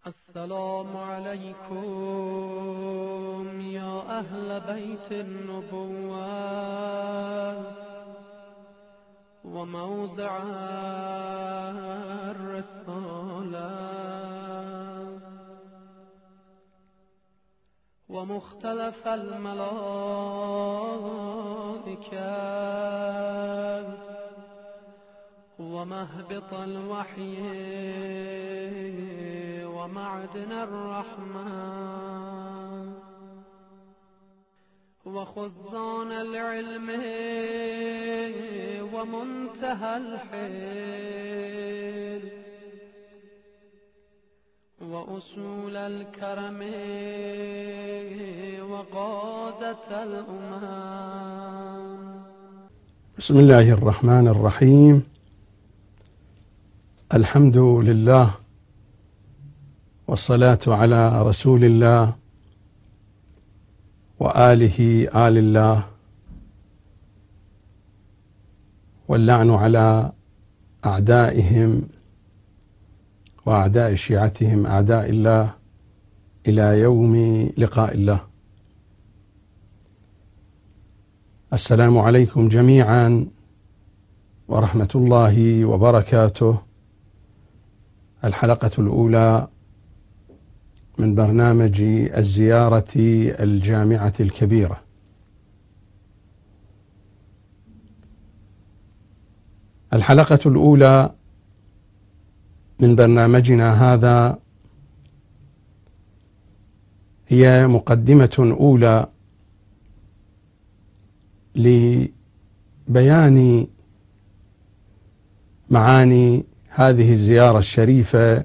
السلام عليكم يا أهل بيت النبوة وموضع الرسالة ومختلف الملائكة ومهبط الوحي ومعدن الرحمة وخزان العلم ومنتهى الحيل وأصول الكرم وقادة الأمم. بسم الله الرحمن الرحيم. الحمد لله والصلاة على رسول الله وآله آل الله، واللعن على أعدائهم وأعداء شيعتهم أعداء الله إلى يوم لقاء الله. السلام عليكم جميعا ورحمة الله وبركاته. الحلقة الأولى من برنامج الزيارة الجامعة الكبيرة. الحلقة الأولى من برنامجنا هذا هي مقدمة أولى لبيان معاني هذه الزيارة الشريفة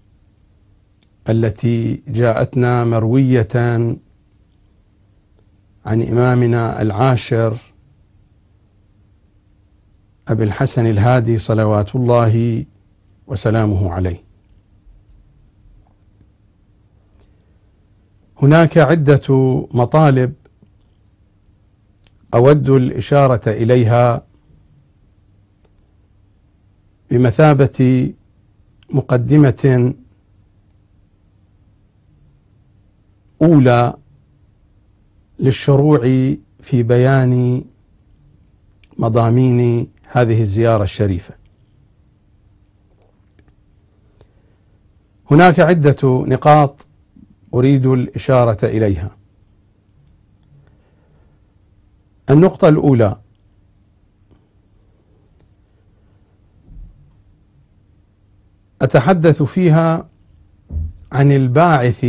التي جاءتنا مروية عن إمامنا العاشر أبي الحسن الهادي صلوات الله وسلامه عليه. هناك عدة مطالب أود الإشارة إليها بمثابة مقدمة أولى للشروع في بيان مضامين هذه الزيارة الشريفة. هناك عدة نقاط أريد الإشارة إليها. النقطة الأولى: أتحدث فيها عن الباعث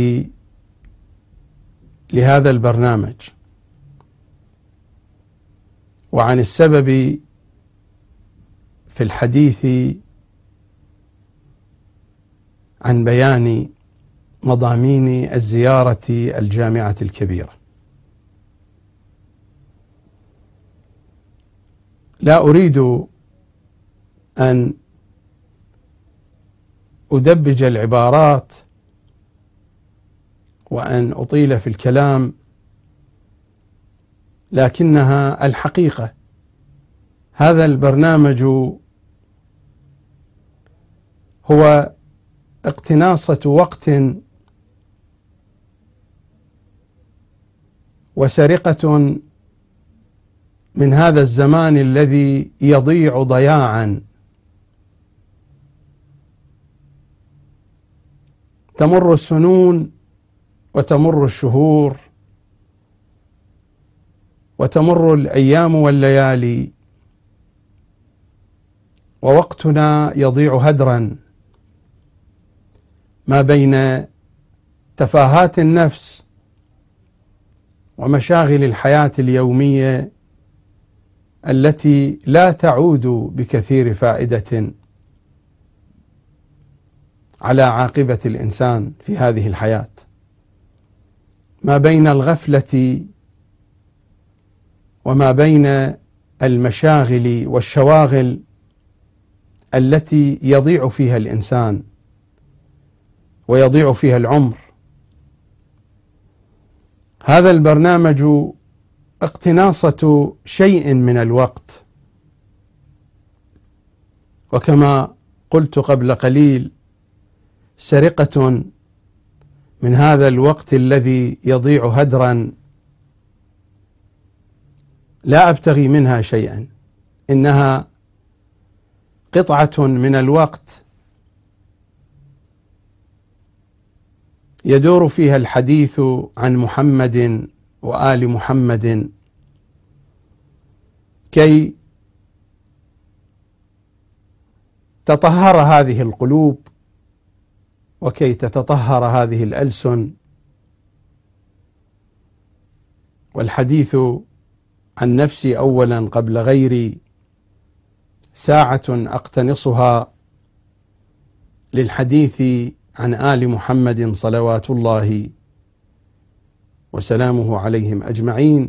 لهذا البرنامج وعن السبب في الحديث عن بيان مضامين الزيارة الجامعة الكبيرة. لا أريد أن أدبج العبارات وأن أطيل في الكلام، لكنها الحقيقة. هذا البرنامج هو اقتناصة وقت وسرقة من هذا الزمان الذي يضيع ضياعا. تمر السنون وتمر الشهور وتمر الأيام والليالي، ووقتنا يضيع هدرا ما بين تفاهات النفس ومشاغل الحياة اليومية التي لا تعود بكثير فائدة على عاقبة الإنسان في هذه الحياة، ما بين الغفلة وما بين المشاغل والشواغل التي يضيع فيها الإنسان ويضيع فيها العمر. هذا البرنامج اقتناصة شيء من الوقت، وكما قلت قبل قليل سرقة من هذا الوقت الذي يضيع هدرا لا أبتغي منها شيئا، إنها قطعة من الوقت يدور فيها الحديث عن محمد وآل محمد كي تطهر هذه القلوب وكي تتطهر هذه الألسن. والحديث عن نفسي أولا قبل غيري ساعة أقتنصها للحديث عن آل محمد صلوات الله وسلامه عليهم أجمعين،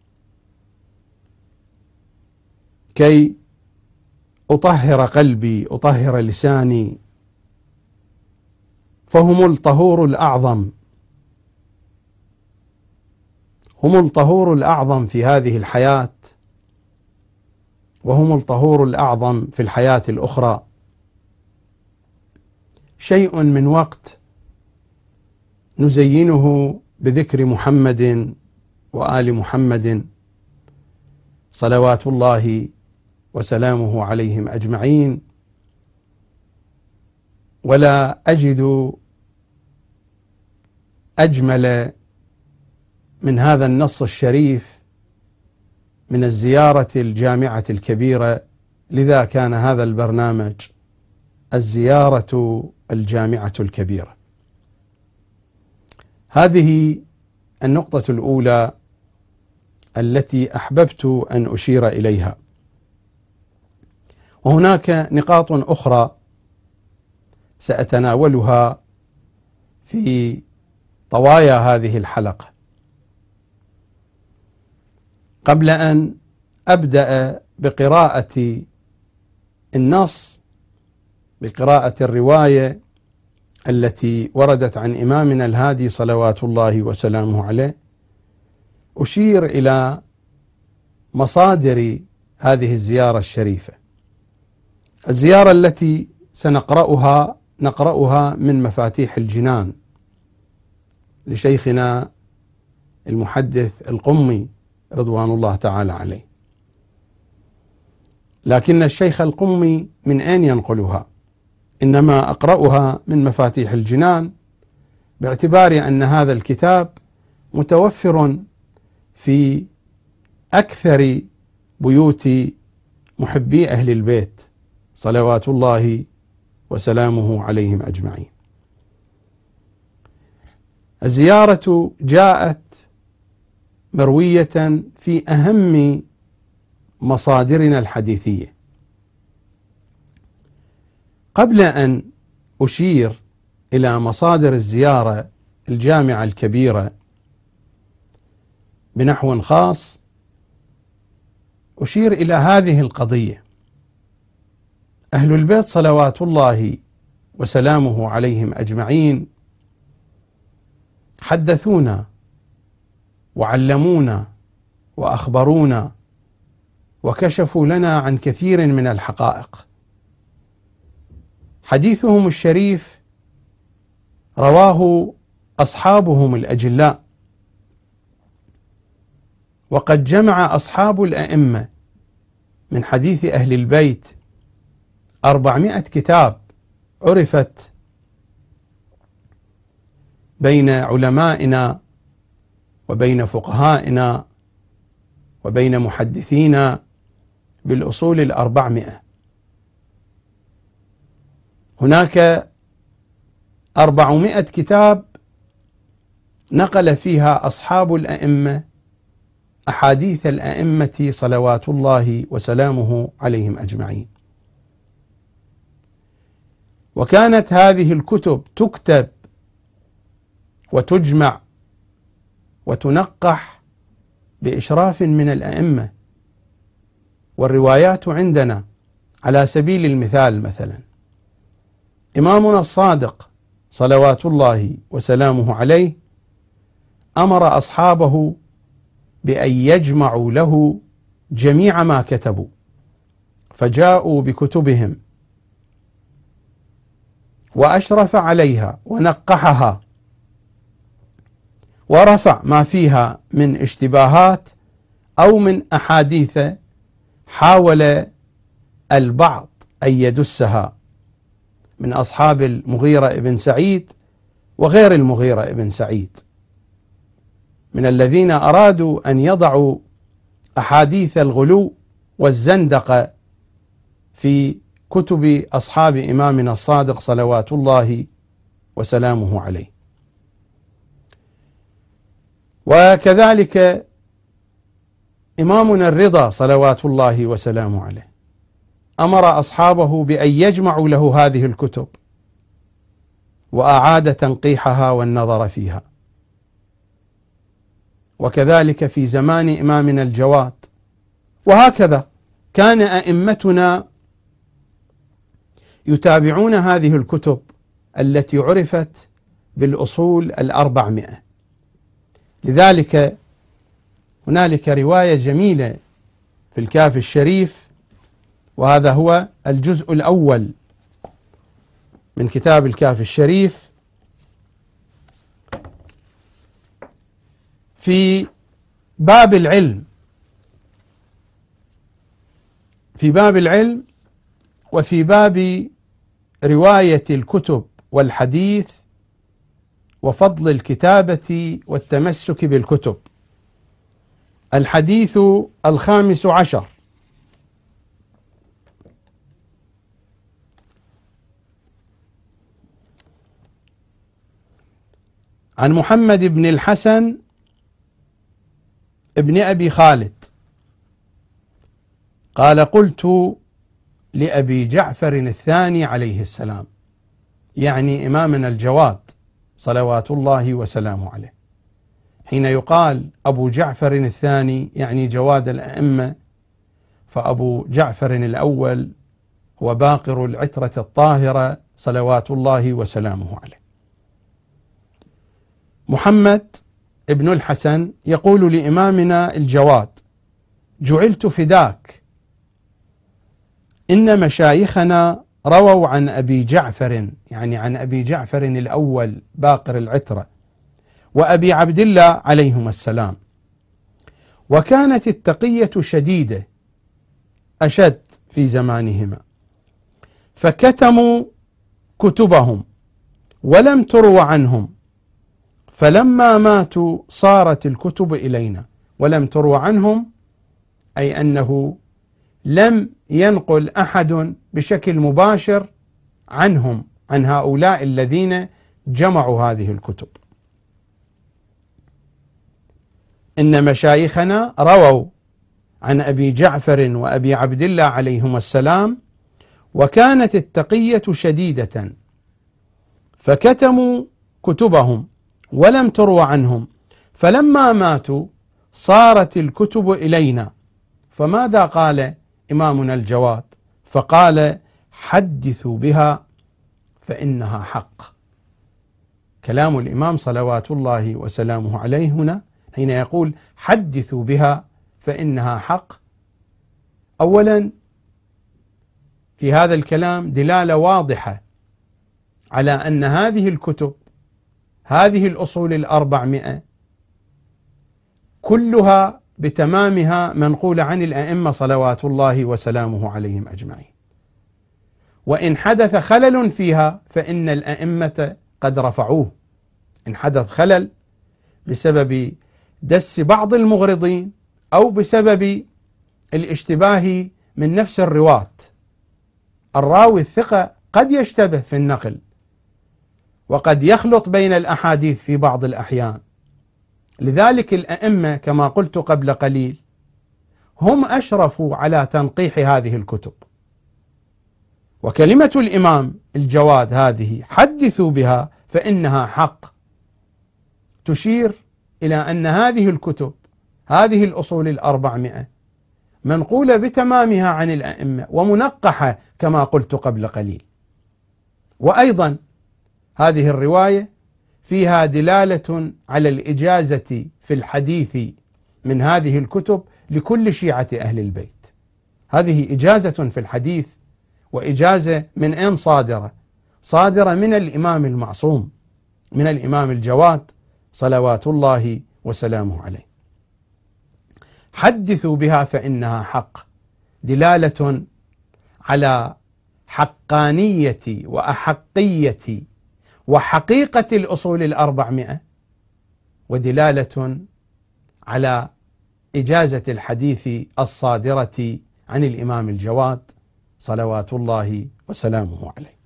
كي أطهر قلبي، أطهر لساني، فهم الطهور الأعظم، هم الطهور الأعظم في هذه الحياة، وهم الطهور الأعظم في الحياة الأخرى. شيء من وقت نزينه بذكر محمد وآل محمد صلوات الله وسلامه عليهم أجمعين، ولا أجد أجمل من هذا النص الشريف من الزيارة الجامعة الكبيرة. لذا كان هذا البرنامج الزيارة الجامعة الكبيرة. هذه النقطة الأولى التي أحببت أن أشير إليها، وهناك نقاط أخرى سأتناولها في طوايا هذه الحلقة. قبل أن أبدأ بقراءة النص، بقراءة الرواية التي وردت عن إمامنا الهادي صلوات الله وسلامه عليه، أشير إلى مصادر هذه الزيارة الشريفة. الزيارة التي نقرأها من مفاتيح الجنان لشيخنا المحدث القمي رضوان الله تعالى عليه، لكن الشيخ القمي من أين ينقلها؟ إنما أقرأها من مفاتيح الجنان، باعتبار أن هذا الكتاب متوفر في أكثر بيوت محبي أهل البيت صلوات الله وسلامه عليهم أجمعين. الزيارة جاءت مروية في أهم مصادرنا الحديثية. قبل أن أشير إلى مصادر الزيارة الجامعة الكبيرة بنحو خاص، أشير إلى هذه القضية. أهل البيت صلوات الله وسلامه عليهم أجمعين حدثونا وعلمونا وأخبرونا وكشفوا لنا عن كثير من الحقائق. حديثهم الشريف رواه أصحابهم الأجلاء، وقد جمع أصحاب الأئمة من حديث أهل البيت 400 كتاب عرفت بين علمائنا وبين فقهائنا وبين محدثينا بالأصول 400. هناك 400 كتاب نقل فيها أصحاب الأئمة أحاديث الأئمة صلوات الله وسلامه عليهم أجمعين. وكانت هذه الكتب تكتب وتجمع وتنقح بإشراف من الأئمة. والروايات عندنا على سبيل المثال، مثلا إمامنا الصادق صلوات الله وسلامه عليه أمر أصحابه بأن يجمعوا له جميع ما كتبوا، فجاءوا بكتبهم وأشرف عليها ونقحها ورفع ما فيها من اشتباهات أو من أحاديث حاول البعض أن يدسها من أصحاب المغيرة ابن سعيد وغير المغيرة ابن سعيد، من الذين أرادوا أن يضعوا أحاديث الغلو والزندقة في كتب أصحاب إمامنا الصادق صلوات الله وسلامه عليه. وكذلك إمامنا الرضا صلوات الله وسلامه عليه أمر أصحابه بأن يجمعوا له هذه الكتب، وأعاد تنقيحها والنظر فيها. وكذلك في زمان إمامنا الجواد. وهكذا كان أئمتنا يتابعون هذه الكتب التي عرفت بالأصول 400. لذلك هنالك رواية جميلة في الكافي الشريف، وهذا هو الجزء الأول من كتاب الكافي الشريف، في باب العلم، وفي باب رواية الكتب والحديث وفضل الكتابة والتمسك بالكتب. الحديث 15 عن محمد بن الحسن ابن أبي خالد قال: قلت لأبي جعفر الثاني عليه السلام، يعني إمامنا الجواد صلوات الله وسلامه عليه. حين يقال أبو جعفر الثاني يعني جواد الأئمة، فأبو جعفر الأول هو باقر العترة الطاهرة صلوات الله وسلامه عليه. محمد ابن الحسن يقول لإمامنا الجواد: جعلت فداك، إن مشايخنا رووا عن أبي جعفر، يعني عن أبي جعفر الأول باقر العترة، وأبي عبد الله عليهما السلام، وكانت التقية شديدة أشد في زمانهما، فكتموا كتبهم ولم تروى عنهم، فلما ماتوا صارت الكتب إلينا. ولم تروى عنهم أي أنه لم ينقل أحد بشكل مباشر عنهم، عن هؤلاء الذين جمعوا هذه الكتب. إن مشايخنا رووا عن أبي جعفر وأبي عبد الله عليهما السلام، وكانت التقية شديدة، فكتموا كتبهم ولم تروى عنهم، فلما ماتوا صارت الكتب إلينا. فماذا قال إمامنا الجواد؟ فقال: حدثوا بها فإنها حق. كلام الإمام صلوات الله وسلامه عليه هنا حين يقول حدثوا بها فإنها حق، أولا في هذا الكلام دلالة واضحة على أن هذه الكتب، هذه الأصول 400 كلها بتمامها منقولة عن الأئمة صلوات الله وسلامه عليهم أجمعين، وإن حدث خلل فيها فإن الأئمة قد رفعوه. إن حدث خلل بسبب دس بعض المغرضين أو بسبب الاشتباه من نفس الرواة، الراوي الثقة قد يشتبه في النقل وقد يخلط بين الأحاديث في بعض الأحيان. لذلك الأئمة كما قلت قبل قليل هم أشرفوا على تنقيح هذه الكتب. وكلمة الإمام الجواد هذه حدثوا بها فإنها حق تشير إلى أن هذه الكتب، هذه الأصول 400 منقولة بتمامها عن الأئمة ومنقحة كما قلت قبل قليل. وأيضا هذه الرواية فيها دلالة على الإجازة في الحديث من هذه الكتب لكل شيعة أهل البيت. هذه إجازة في الحديث، وإجازة من أين صادرة؟ صادرة من الإمام المعصوم، من الإمام الجواد صلوات الله وسلامه عليه. حدثوا بها فإنها حق، دلالة على حقانية وأحقية وحقيقة الأصول 400، ودلالة على إجازة الحديث الصادرة عن الإمام الجواد صلوات الله وسلامه عليه.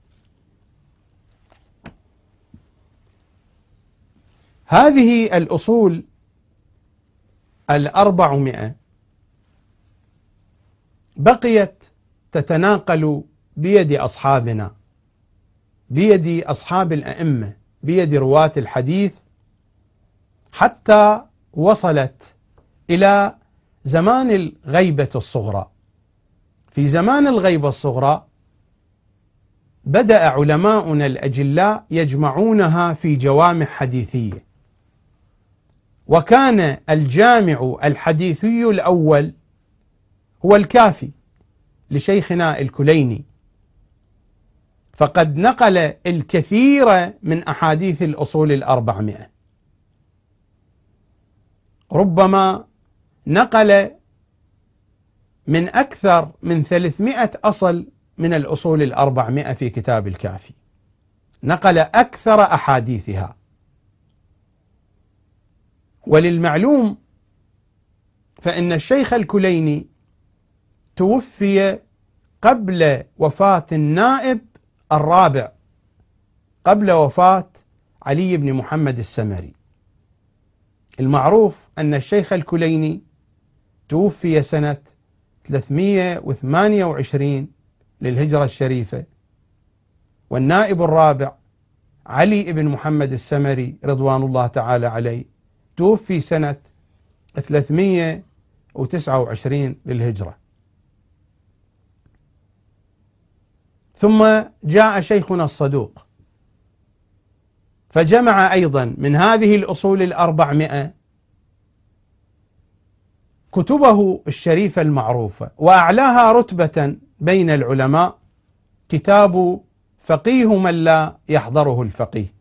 هذه الأصول 400 بقيت تتناقل بيد أصحابنا، بيد أصحاب الأئمة، بيد رواة الحديث، حتى وصلت إلى زمان الغيبة الصغرى. في زمان الغيبة الصغرى بدأ علماؤنا الأجلاء يجمعونها في جوامع حديثية، وكان الجامع الحديثي الأول هو الكافي لشيخنا الكليني، فقد نقل الكثير من أحاديث الأصول 400، ربما نقل من أكثر من 300 أصل من الأصول 400 في كتاب الكافي، نقل أكثر أحاديثها. وللمعلوم فإن الشيخ الكليني توفي قبل وفاة النائب الرابع، قبل وفاة علي بن محمد السمري. المعروف أن الشيخ الكليني توفي سنة 328 للهجرة الشريفة، والنائب الرابع علي بن محمد السمري رضوان الله تعالى عليه توفي سنة 329 للهجرة. ثم جاء شيخنا الصدوق فجمع أيضا من هذه الأصول 400 كتبه الشريفة المعروفة، وأعلاها رتبة بين العلماء كتاب فقيه من لا يحضره الفقيه،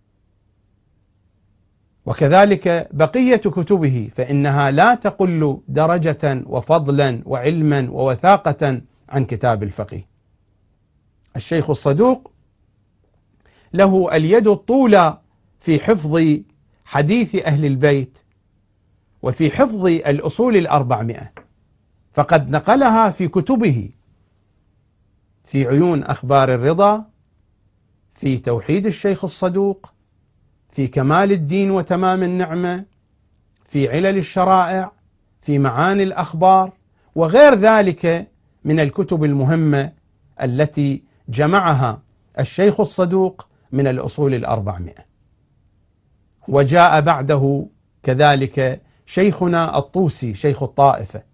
وكذلك بقية كتبه فإنها لا تقل درجة وفضلا وعلما ووثاقة عن كتاب الفقيه. الشيخ الصدوق له اليد الطولى في حفظ حديث أهل البيت وفي حفظ الأصول 400، فقد نقلها في كتبه: في عيون أخبار الرضا، في توحيد الشيخ الصدوق، في كمال الدين وتمام النعمة، في علل الشرائع، في معاني الأخبار، وغير ذلك من الكتب المهمة التي جمعها الشيخ الصدوق من الأصول 400. وجاء بعده كذلك شيخنا الطوسي شيخ الطائفة،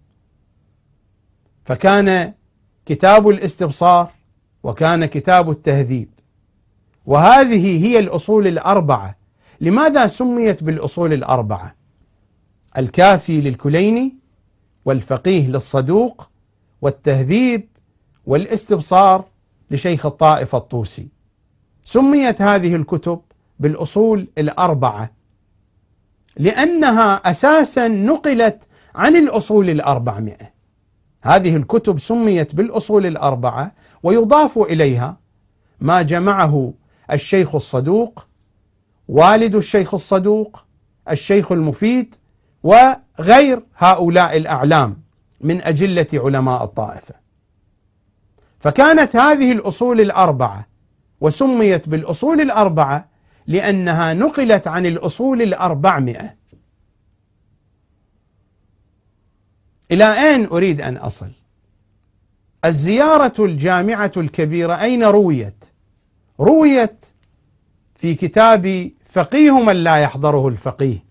فكان كتاب الاستبصار وكان كتاب التهذيب، وهذه هي الأصول 4. لماذا سميت بالأصول 4؟ الكافي للكليني، والفقيه للصدوق، والتهذيب والاستبصار لشيخ الطائفة الطوسي. سميت هذه الكتب بالأصول 4 لأنها أساسا نقلت عن الأصول 400. هذه الكتب سميت بالأصول 4 ويضاف إليها ما جمعه الشيخ الصدوق، والد الشيخ الصدوق، الشيخ المفيد، وغير هؤلاء الأعلام من أجلة علماء الطائفة. فكانت هذه الأصول 4 وسميت بالأصول 4 لأنها نقلت عن الأصول 400. إلى أين أريد أن أصل؟ الزيارة الجامعة الكبيرة أين رويت؟ رويت في كتاب فقيه من لا يحضره الفقيه،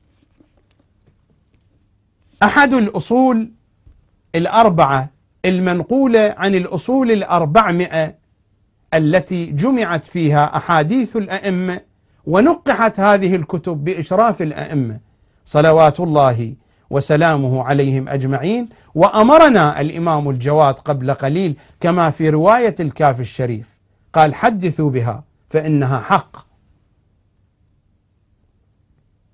أحد الأصول 4 المنقولة عن الأصول 400 التي جمعت فيها أحاديث الأئمة، ونقحت هذه الكتب بإشراف الأئمة صلوات الله وسلامه عليهم أجمعين. وأمرنا الإمام الجواد قبل قليل كما في رواية الكافي الشريف، قال: حدثوا بها فإنها حق.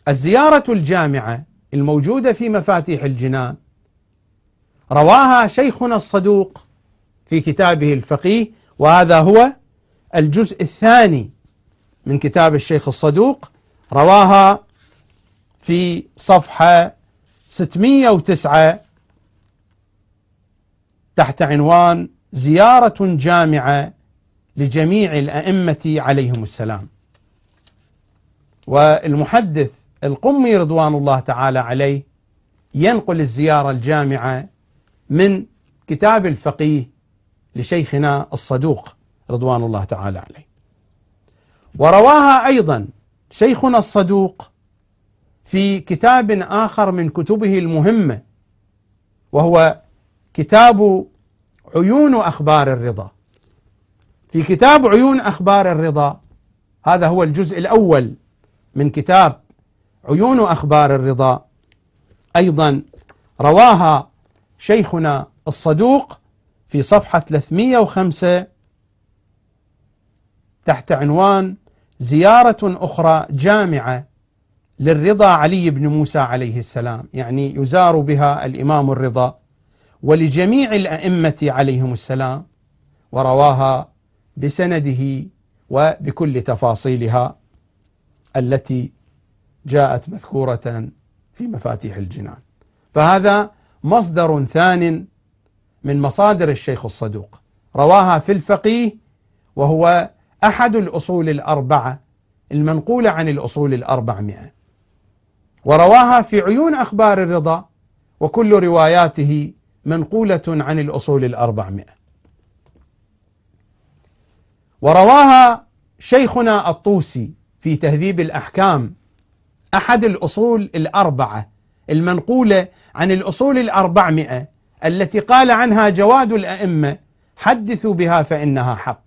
الزيارة الجامعة الموجودة في مفاتيح الجنان رواها شيخنا الصدوق في كتابه الفقيه، وهذا هو الجزء الثاني من كتاب الشيخ الصدوق، رواها في صفحة 609 تحت عنوان زيارة جامعة لجميع الأئمة عليهم السلام. والمحدث القمي رضوان الله تعالى عليه ينقل الزيارة الجامعة من كتاب الفقيه لشيخنا الصدوق رضوان الله تعالى عليه. ورواها أيضا شيخنا الصدوق في كتاب آخر من كتبه المهمة، وهو كتاب عيون أخبار الرضا. في كتاب عيون أخبار الرضا، هذا هو الجزء الأول من كتاب عيون أخبار الرضا، أيضا رواها شيخنا الصدوق في صفحة 305 تحت عنوان زيارة أخرى جامعة للرضا علي بن موسى عليه السلام، يعني يزار بها الإمام الرضا ولجميع الأئمة عليهم السلام، ورواها بسنده وبكل تفاصيلها التي جاءت مذكورة في مفاتيح الجنان. فهذا مصدر ثان من مصادر الشيخ الصدوق، رواها في الفقيه، وهو أحد الأصول الأربعة المنقولة عن الأصول الأربعمائة، ورواها في عيون أخبار الرضا، وكل رواياته منقولة عن الأصول الأربعمائة. ورواها شيخنا الطوسي في تهذيب الأحكام، أحد الأصول الأربعة المنقولة عن الأصول الأربعمائة التي قال عنها جواد الأئمة: حدثوا بها فإنها حق.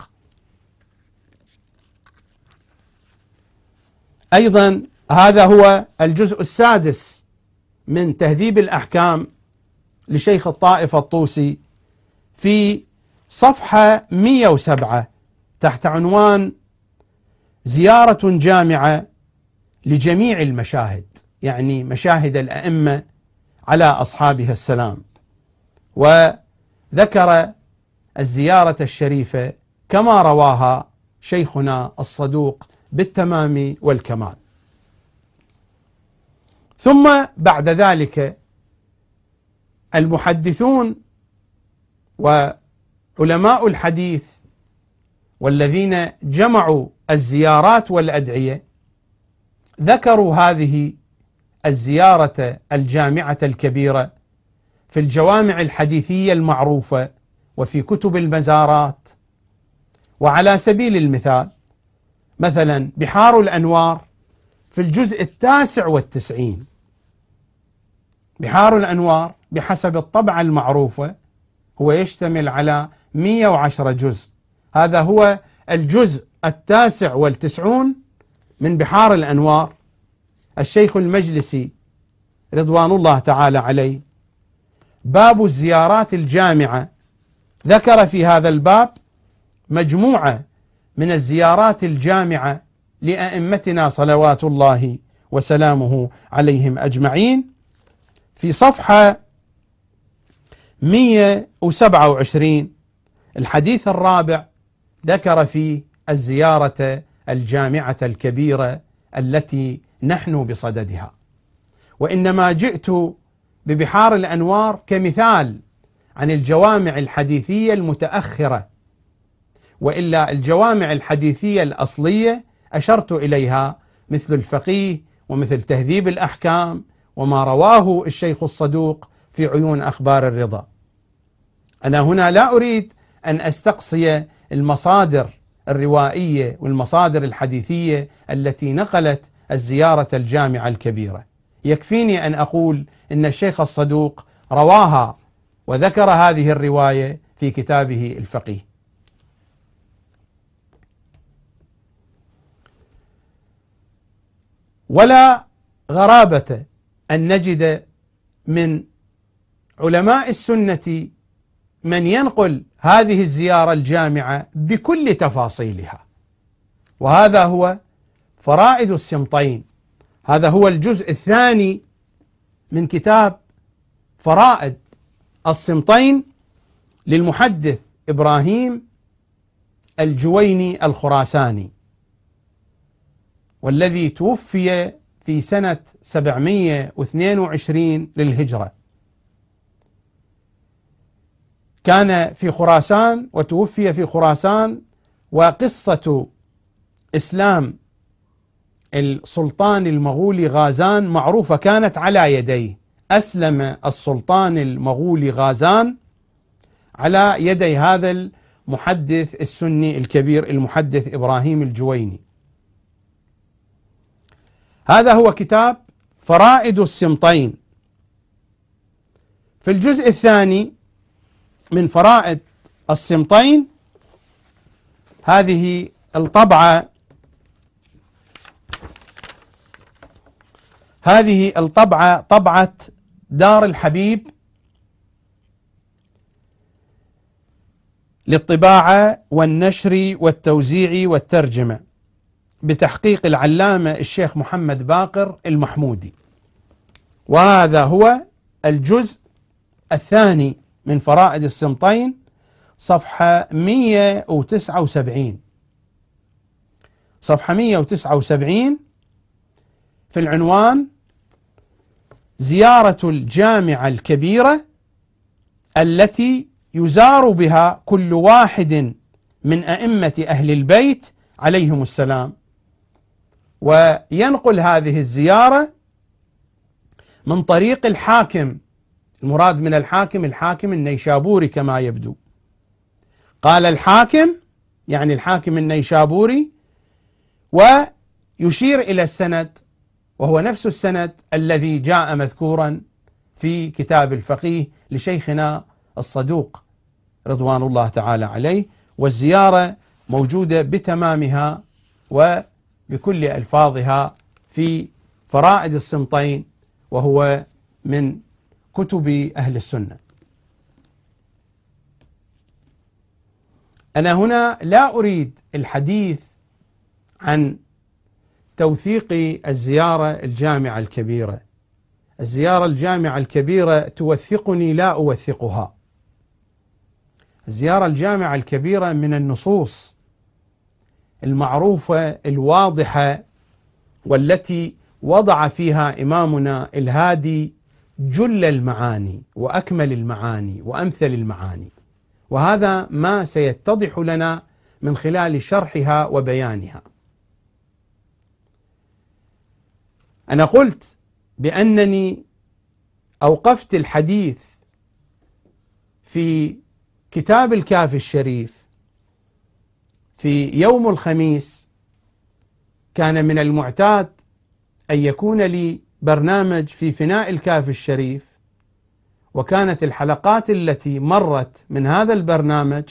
أيضا هذا هو الجزء السادس من تهذيب الأحكام لشيخ الطائفة الطوسي في صفحة 107 تحت عنوان زيارة جامعة لجميع المشاهد، يعني مشاهد الأئمة على أصحابها السلام، وذكر الزيارة الشريفة كما رواها شيخنا الصدوق بالتمام والكمال. ثم بعد ذلك المحدثون وعلماء الحديث والذين جمعوا الزيارات والأدعية ذكروا هذه الزيارة الجامعة الكبيرة في الجوامع الحديثية المعروفة وفي كتب المزارات. وعلى سبيل المثال مثلا بحار الأنوار في الجزء 99، بحار الأنوار بحسب الطبعة المعروفة هو يشتمل على 110 جزء، هذا هو الجزء 99 من بحار الأنوار. الشيخ المجلسي رضوان الله تعالى عليه باب الزيارات الجامعة ذكر في هذا الباب مجموعة من الزيارات الجامعة لأئمتنا صلوات الله وسلامه عليهم أجمعين. في صفحة 127 الحديث الرابع ذكر فيه الزيارة الجامعة الكبيرة التي نحن بصددها، وإنما جئت ببحار الأنوار كمثال عن الجوامع الحديثية المتأخرة، وإلا الجوامع الحديثية الأصلية أشرت إليها مثل الفقيه ومثل تهذيب الأحكام وما رواه الشيخ الصدوق في عيون أخبار الرضا. أنا هنا لا أريد أن أستقصي المصادر الروائية والمصادر الحديثية التي نقلت الزيارة الجامعة الكبيرة، يكفيني أن أقول إن الشيخ الصدوق رواها وذكر هذه الرواية في كتابه الفقيه. ولا غرابة أن نجد من علماء السنة من ينقل هذه الزيارة الجامعة بكل تفاصيلها، وهذا هو فرائد السمطين هذا هو الجزء الثاني من كتاب فرائد السمطين للمحدث إبراهيم الجويني الخراساني، والذي توفي في سنة 722 للهجرة. كان في خراسان وتوفي في خراسان، وقصة إسلام السلطان المغولي غازان معروفة، كانت على يديه. أسلم السلطان المغولي غازان على يدي هذا المحدث السني الكبير المحدث إبراهيم الجويني. هذا هو كتاب فرائد السمطين. في الجزء الثاني من فرائد السمطين، هذه الطبعة طبعة دار الحبيب للطباعة والنشر والتوزيع والترجمة، بتحقيق العلامة الشيخ محمد باقر المحمودي. وهذا هو الجزء الثاني من فرائد السمطين، صفحة 179. صفحة 179 في العنوان: زيارة الجامعة الكبيرة التي يزار بها كل واحد من أئمة أهل البيت عليهم السلام. وينقل هذه الزيارة من طريق الحاكم، المراد من الحاكم النيشابوري كما يبدو. قال الحاكم يعني الحاكم النيشابوري، ويشير إلى السند، وهو نفس السند الذي جاء مذكورا في كتاب الفقيه لشيخنا الصدوق رضوان الله تعالى عليه. والزيارة موجودة بتمامها وبكل ألفاظها في فرائد السمطين، وهو من كتب أهل السنة. أنا هنا لا أريد الحديث عن توثيق الزيارة الجامعة الكبيرة. الزيارة الجامعة الكبيرة توثقني لا أوثقها. الزيارة الجامعة الكبيرة من النصوص المعروفة الواضحة، والتي وضع فيها إمامنا الهادي جل المعاني وأكمل المعاني وأمثل المعاني، وهذا ما سيتضح لنا من خلال شرحها وبيانها. أنا قلت بأنني أوقفت الحديث في كتاب الكافي الشريف في يوم الخميس. كان من المعتاد أن يكون لي برنامج في فناء الكافي الشريف، وكانت الحلقات التي مرت من هذا البرنامج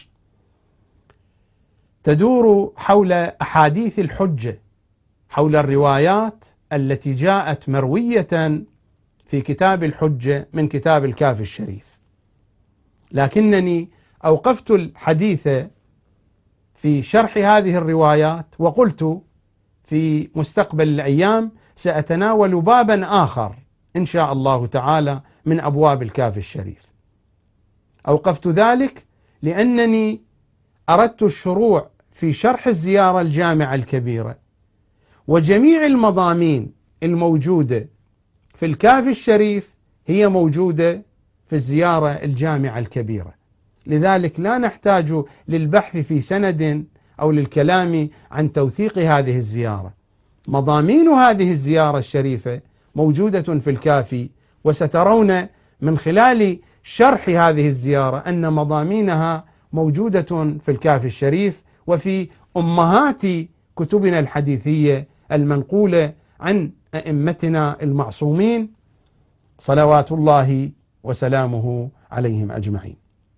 تدور حول أحاديث الحجة، حول الروايات التي جاءت مروية في كتاب الحجة من كتاب الكافي الشريف. لكنني أوقفت الحديث في شرح هذه الروايات، وقلت في مستقبل الأيام سأتناول بابا آخر إن شاء الله تعالى من أبواب الكافي الشريف. أوقفت ذلك لأنني أردت الشروع في شرح الزيارة الجامعة الكبيرة، وجميع المضامين الموجودة في الكافي الشريف هي موجودة في الزيارة الجامعة الكبيرة. لذلك لا نحتاج للبحث في سند أو للكلام عن توثيق هذه الزيارة. مضامين هذه الزيارة الشريفة موجودة في الكافي، وسترون من خلال شرح هذه الزيارة أن مضامينها موجودة في الكافي الشريف وفي أمهات كتبنا الحديثية المنقولة عن أئمتنا المعصومين صلوات الله وسلامه عليهم أجمعين.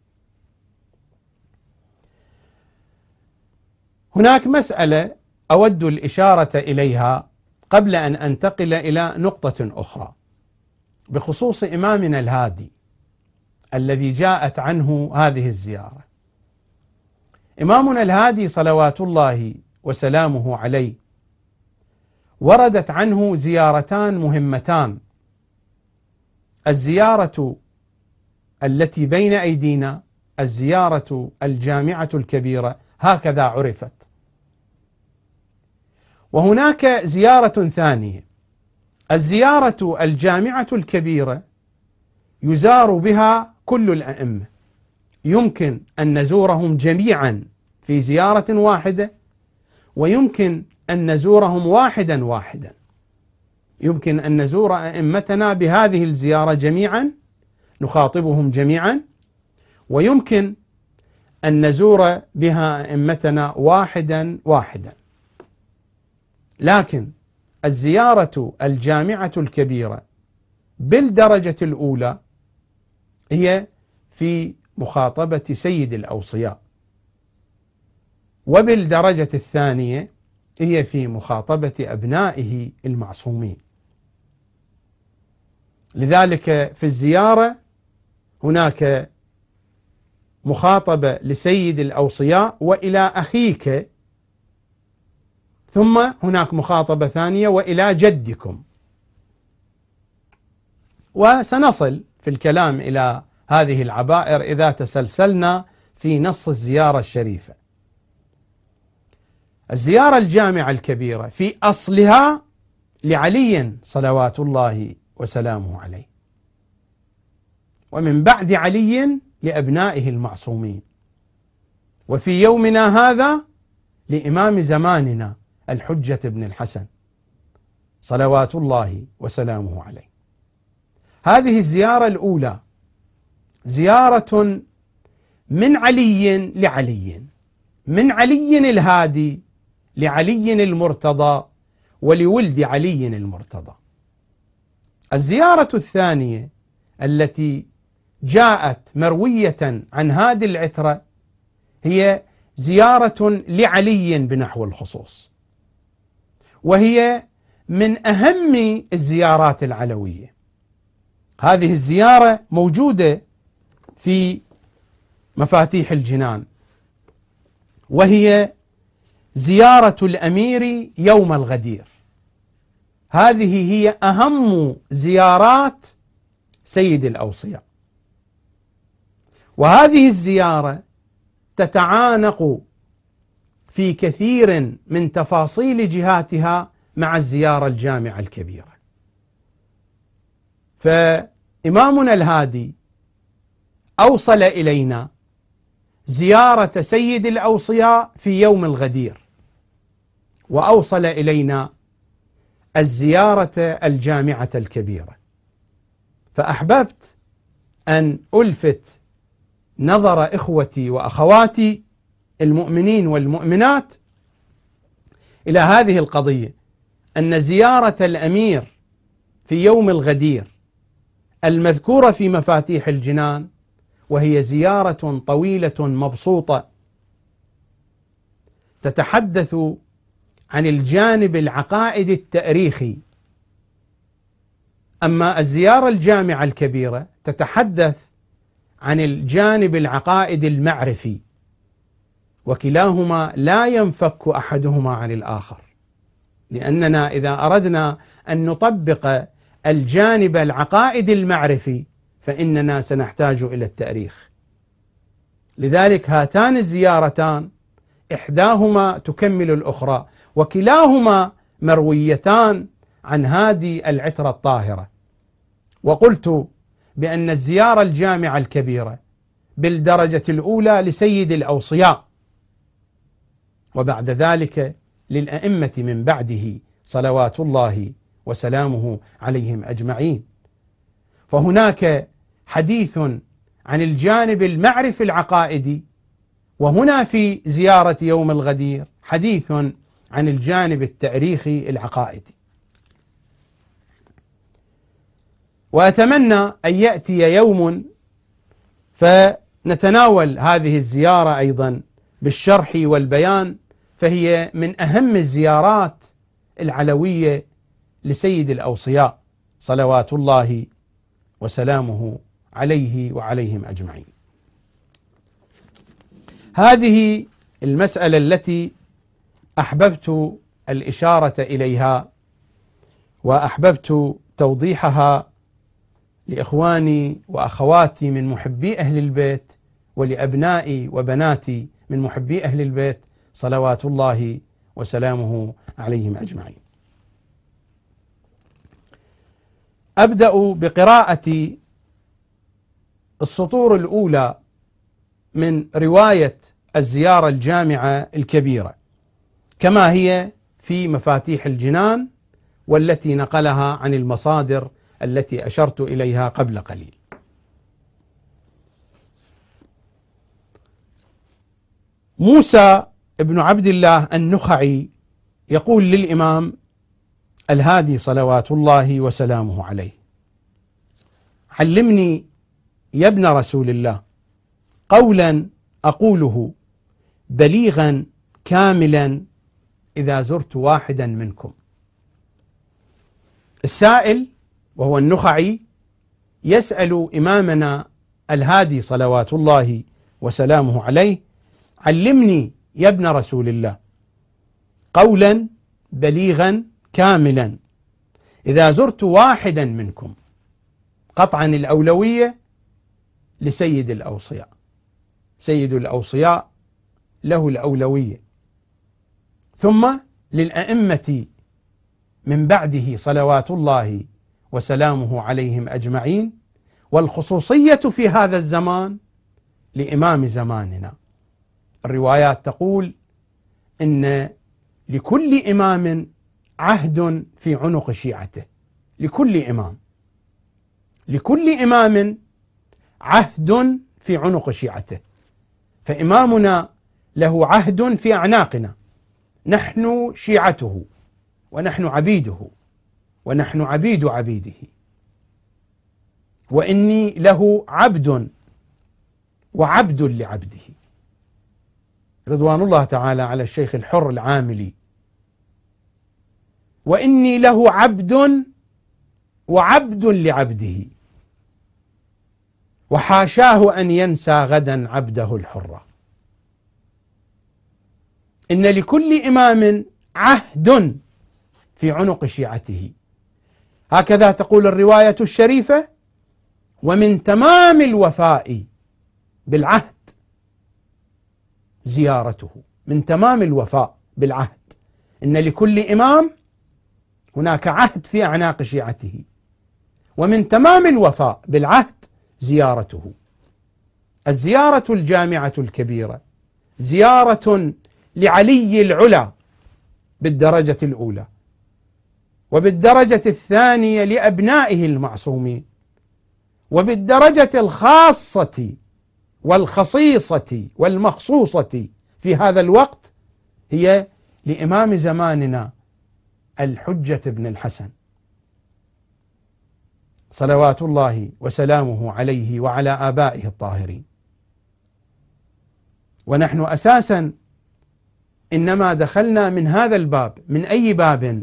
هناك مسألة أود الإشارة إليها قبل أن أنتقل إلى نقطة أخرى بخصوص إمامنا الهادي الذي جاءت عنه هذه الزيارة. إمامنا الهادي صلوات الله وسلامه عليه وردت عنه زيارتان مهمتان. الزيارة التي بين أيدينا الزيارة الجامعة الكبيرة هكذا عرفت، وهناك زيارة ثانية، الزيارة الجامعة الكبيرة يزار بها كل الأئمة، يمكن أن نزورهم جميعا في زيارة واحدة، ويمكن أن نزورهم واحدا واحدا. يمكن أن نزور أئمتنا بهذه الزيارة جميعا، نخاطبهم جميعا، ويمكن أن نزور بها أئمتنا واحدا واحدا. لكن الزيارة الجامعة الكبيرة بالدرجة الأولى هي في مخاطبة سيد الأوصياء، وبالدرجة الثانية هي في مخاطبة أبنائه المعصومين. لذلك في الزيارة هناك مخاطبة لسيد الأوصياء وإلى أخيك، ثم هناك مخاطبة ثانية وإلى جدكم، وسنصل في الكلام إلى هذه العبائر إذا تسلسلنا في نص الزيارة الشريفة. الزيارة الجامعة الكبيرة في أصلها لعلي صلوات الله وسلامه عليه، ومن بعد علي لأبنائه المعصومين، وفي يومنا هذا لإمام زماننا الحجة بن الحسن صلوات الله وسلامه عليه. هذه الزيارة الأولى زيارة من علي لعلي، من علي الهادي لعلي المرتضى ولولد علي المرتضى. الزيارة الثانية التي جاءت مروية عن هادي العترة هي زيارة لعلي بنحو الخصوص، وهي من أهم الزيارات العلوية. هذه الزيارة موجودة في مفاتيح الجنان، وهي زيارة الأمير يوم الغدير. هذه هي أهم زيارات سيد الأوصياء، وهذه الزيارة تتعانق في كثير من تفاصيل جهاتها مع الزيارة الجامعة الكبيرة. فإمامنا الهادي أوصل إلينا زيارة سيد الأوصياء في يوم الغدير، وأوصل إلينا الزيارة الجامعة الكبيرة، فأحببت أن ألفت نظر إخوتي وأخواتي المؤمنين والمؤمنات إلى هذه القضية، أن زيارة الأمير في يوم الغدير المذكورة في مفاتيح الجنان، وهي زيارة طويلة مبسوطة تتحدث عن الجانب العقائدي التاريخي، أما الزيارة الجامعة الكبيرة تتحدث عن الجانب العقائدي المعرفي، وكلاهما لا ينفك أحدهما عن الآخر، لأننا إذا أردنا أن نطبق الجانب العقائدي المعرفي فإننا سنحتاج إلى التاريخ. لذلك هاتان الزيارتان إحداهما تكمل الأخرى، وكلاهما مرويتان عن هادي العترة الطاهرة. وقلت بأن الزيارة الجامعة الكبيرة بالدرجة الأولى لسيد الأوصياء، وبعد ذلك للأئمة من بعده صلوات الله وسلامه عليهم أجمعين. فهناك حديث عن الجانب المعرفي العقائدي، وهنا في زيارة يوم الغدير حديث عن الجانب التاريخي العقائدي. وأتمنى أن يأتي يوم فنتناول هذه الزيارة أيضا بالشرح والبيان، فهي من أهم الزيارات العلوية لسيد الأوصياء صلوات الله وسلامه عليه وعليهم أجمعين. هذه المسألة التي أحببت الإشارة إليها وأحببت توضيحها لإخواني وأخواتي من محبي أهل البيت، ولأبنائي وبناتي من محبي أهل البيت صلوات الله وسلامه عليهم أجمعين. أبدأ بقراءة السطور الأولى من رواية الزيارة الجامعة الكبيرة كما هي في مفاتيح الجنان، والتي نقلها عن المصادر التي أشرت إليها قبل قليل. موسى ابن عبد الله النخعي يقول للإمام الهادي صلوات الله وسلامه عليه: علمني يا ابن رسول الله قولا أقوله بليغا كاملا إذا زرت واحدا منكم. السائل وهو النخعي يسأل إمامنا الهادي صلوات الله وسلامه عليه: علمني يا ابن رسول الله قولا بليغا كاملا إذا زرت واحدا منكم. قطعا الأولوية لسيد الأوصياء، سيد الأوصياء له الأولوية، ثم للأئمة من بعده صلوات الله وسلامه عليهم أجمعين، والخصوصية في هذا الزمان لإمام زماننا. الروايات تقول إن لكل إمام عهد في عنق شيعته، لكل إمام عهد في عنق شيعته، فإمامنا له عهد في أعناقنا، نحن شيعته ونحن عبيده ونحن عبيد عبيده، وإني له عبد وعبد لعبده. رضوان الله تعالى على الشيخ الحر العاملي: وإني له عبد وعبد لعبده، وحاشاه أن ينسى غدا عبده الحر. إن لكل إمام عهد في عنق شيعته، هكذا تقول الرواية الشريفة: ومن تمام الوفاء بالعهد زيارته. من تمام الوفاء بالعهد، إن لكل إمام هناك عهد في أعناق شيعته، ومن تمام الوفاء بالعهد زيارته. الزيارة الجامعة الكبيرة زيارة لعلي العلا بالدرجة الأولى، وبالدرجة الثانية لأبنائه المعصومين، وبالدرجة الخاصة والخصيصة والمخصوصة في هذا الوقت هي لإمام زماننا الحجة بن الحسن صلوات الله وسلامه عليه وعلى آبائه الطاهرين. ونحن أساسا إنما دخلنا من هذا الباب. من أي باب؟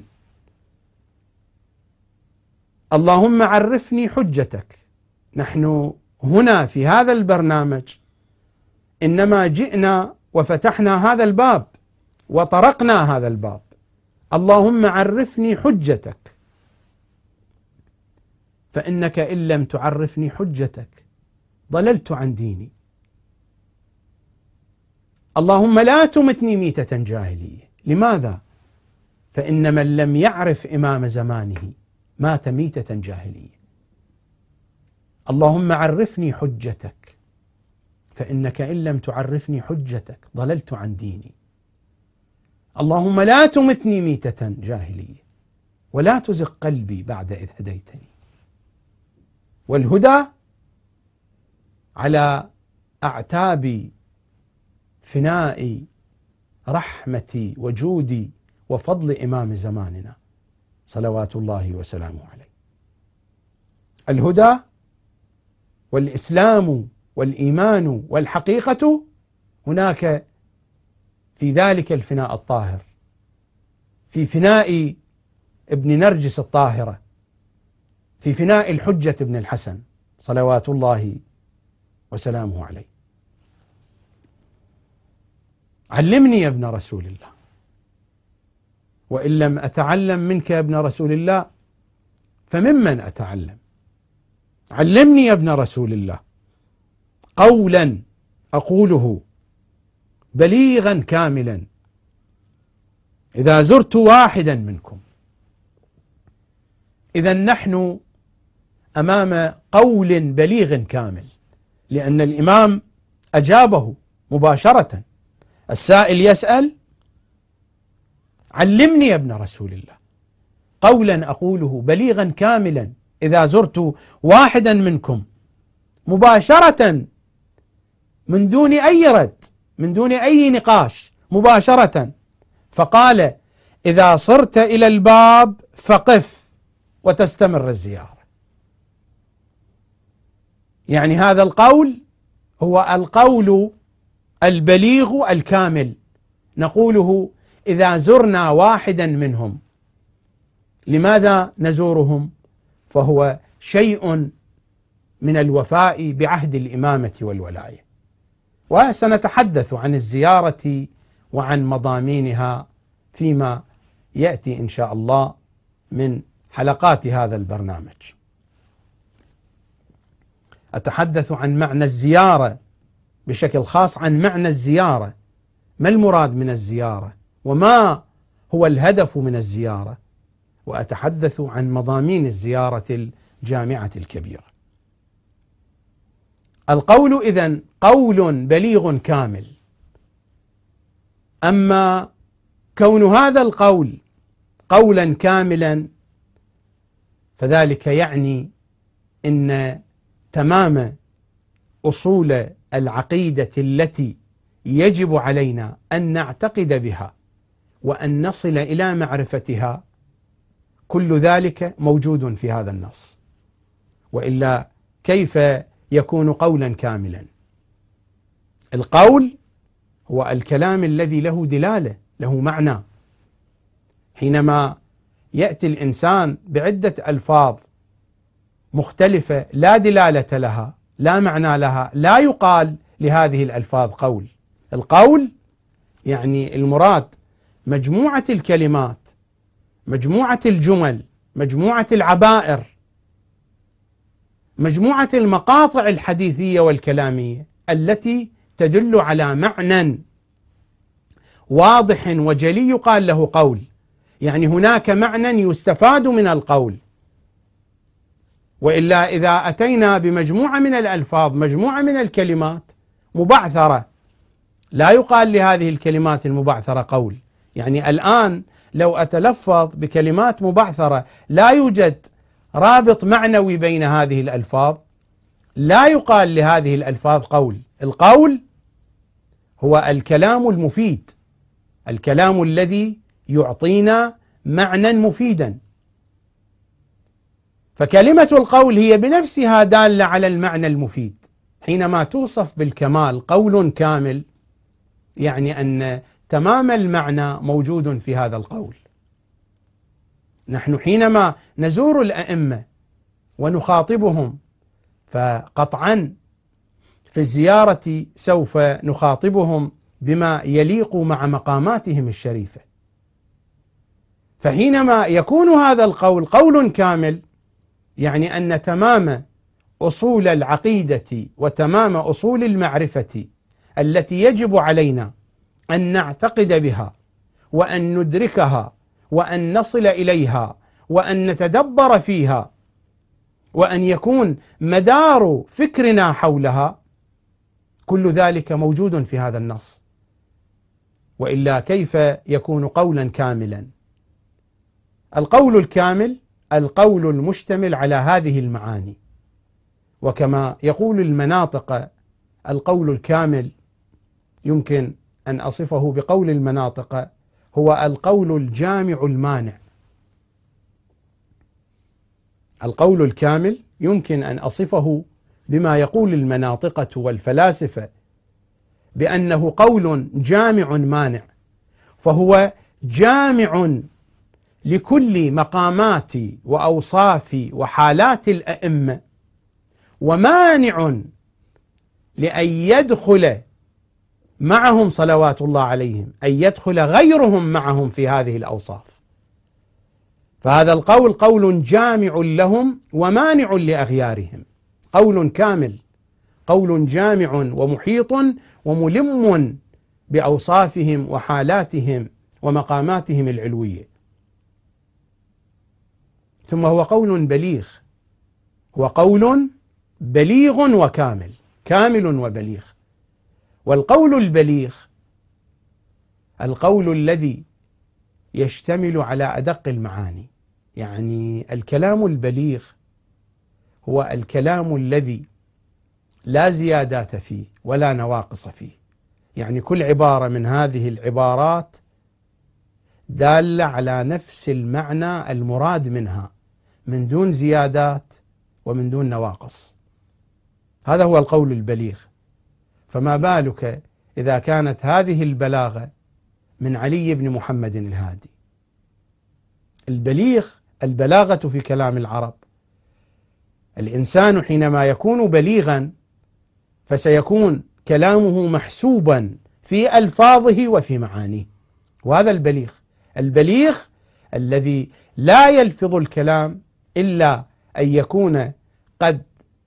اللهم عرفني حجتك. نحن هنا في هذا البرنامج إنما جئنا وفتحنا هذا الباب وطرقنا هذا الباب. اللهم عرفني حجتك، فإنك إن لم تعرفني حجتك ضللت عن ديني. اللهم لا تمتني ميتة جاهلية. لماذا؟ فإن من لم يعرف إمام زمانه مات ميتة جاهلية. اللهم عرفني حجتك، فإنك إن لم تعرفني حجتك ضللت عن ديني. اللهم لا تمتني ميتة جاهلية ولا تزغ قلبي بعد إذ هديتني. والهدى على أعتاب فناء رحمتي وجودي وفضل إمام زماننا صلوات الله وسلامه عليه. الهدى والإسلام والإيمان والحقيقة هناك في ذلك الفناء الطاهر، في فناء ابن نرجس الطاهرة، في فناء الحجة بن الحسن صلوات الله وسلامه عليه. علمني يا ابن رسول الله، وإن لم أتعلم منك يا ابن رسول الله فممن أتعلم؟ علمني يا ابن رسول الله قولا أقوله بليغا كاملا إذا زرت واحدا منكم. إذا نحن أمام قول بليغ كامل، لأن الإمام أجابه مباشرة. السائل يسأل: علمني يا ابن رسول الله قولا أقوله بليغا كاملا إذا زرت واحدا منكم، مباشرة من دون أي رد، من دون أي نقاش، مباشرة. فقال: إذا صرت إلى الباب فقف وتستمر الزيارة. يعني هذا القول هو القول البليغ الكامل، نقوله إذا زرنا واحدا منهم. لماذا نزورهم؟ فهو شيء من الوفاء بعهد الإمامة والولاية. وسنتحدث عن الزيارة وعن مضامينها فيما يأتي إن شاء الله من حلقات هذا البرنامج. أتحدث عن معنى الزيارة بشكل خاص، عن معنى الزيارة، ما المراد من الزيارة وما هو الهدف من الزيارة، وأتحدث عن مضامين الزيارة الجامعة الكبيرة. القول إذن قول بليغ كامل. أما كون هذا القول قولا كاملا فذلك يعني إن تمام أصول العقيدة التي يجب علينا أن نعتقد بها وأن نصل إلى معرفتها، كل ذلك موجود في هذا النص، وإلا كيف يكون قولا كاملا؟ القول هو الكلام الذي له دلالة، له معنى. حينما يأتي الإنسان بعدة ألفاظ مختلفة لا دلالة لها، لا معنى لها، لا يقال لهذه الألفاظ قول. القول يعني المراد مجموعة الكلمات، مجموعة الجمل، مجموعة العبائر، مجموعة المقاطع الحديثية والكلامية التي تدل على معنى واضح وجلي يقال له قول. يعني هناك معنى يستفاد من القول، وإلا إذا أتينا بمجموعة من الألفاظ، مجموعة من الكلمات مبعثرة، لا يقال لهذه الكلمات المبعثرة قول. يعني الآن لو أتلفظ بكلمات مبعثرة لا يوجد رابط معنوي بين هذه الألفاظ، لا يقال لهذه الألفاظ قول. القول هو الكلام المفيد، الكلام الذي يعطينا معنى مفيدا. فكلمة القول هي بنفسها دالة على المعنى المفيد. حينما توصف بالكمال قول كامل، يعني أن تمام المعنى موجود في هذا القول. نحن حينما نزور الأئمة ونخاطبهم، فقطعا في الزيارة سوف نخاطبهم بما يليق مع مقاماتهم الشريفة. فحينما يكون هذا القول قول كامل، يعني أن تمام أصول العقيدة وتمام أصول المعرفة التي يجب علينا أن نعتقد بها وأن ندركها وأن نصل إليها وأن نتدبر فيها وأن يكون مدار فكرنا حولها، كل ذلك موجود في هذا النص، وإلا كيف يكون قولا كاملا؟ القول الكامل القول المشتمل على هذه المعاني. وكما يقول المناطق القول الكامل يمكن أن أصفه بقول المناطق هو القول الجامع المانع. القول الكامل يمكن أن أصفه بما يقول المناطقة والفلاسفة بأنه قول جامع مانع، فهو جامع لكل مقامات وأوصاف وحالات الأئمة، ومانع لأن يدخل معهم صلوات الله عليهم، أن يدخل غيرهم معهم في هذه الأوصاف. فهذا القول قول جامع لهم ومانع لأغيارهم، قول كامل، قول جامع ومحيط وملم بأوصافهم وحالاتهم ومقاماتهم العلوية. ثم هو قول بليغ، هو قول بليغ وكامل، كامل وبليغ. والقول البليغ القول الذي يشتمل على أدق المعاني، يعني الكلام البليغ هو الكلام الذي لا زيادات فيه ولا نواقص فيه، يعني كل عبارة من هذه العبارات دالة على نفس المعنى المراد منها من دون زيادات ومن دون نواقص. هذا هو القول البليغ. فما بالك إذا كانت هذه البلاغة من علي بن محمد الهادي. البليغ، البلاغة في كلام العرب، الإنسان حينما يكون بليغا فسيكون كلامه محسوبا في ألفاظه وفي معانيه، وهذا البليغ. البليغ الذي لا يلفظ الكلام إلا أن يكون قد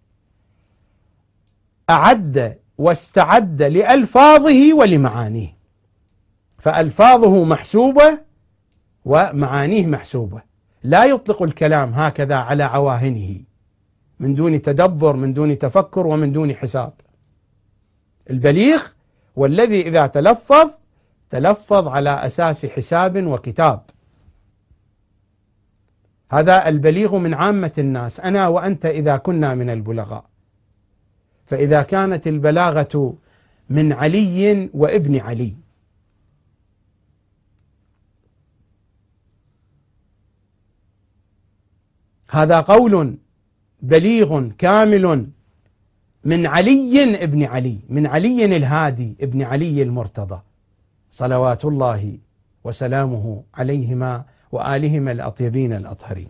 أعد واستعد لألفاظه ولمعانيه، فألفاظه محسوبة ومعانيه محسوبة، لا يطلق الكلام هكذا على عواهنه من دون تدبر، من دون تفكر، ومن دون حساب. البليغ والذي إذا تلفظ على أساس حساب وكتاب. هذا البليغ من عامة الناس، أنا وأنت إذا كنا من البلغاء. فإذا كانت البلاغة من علي وابن علي، هذا قول بليغ كامل من علي ابن علي، من علي الهادي ابن علي المرتضى صلوات الله وسلامه عليهما وآلهما الأطيبين الأطهرين.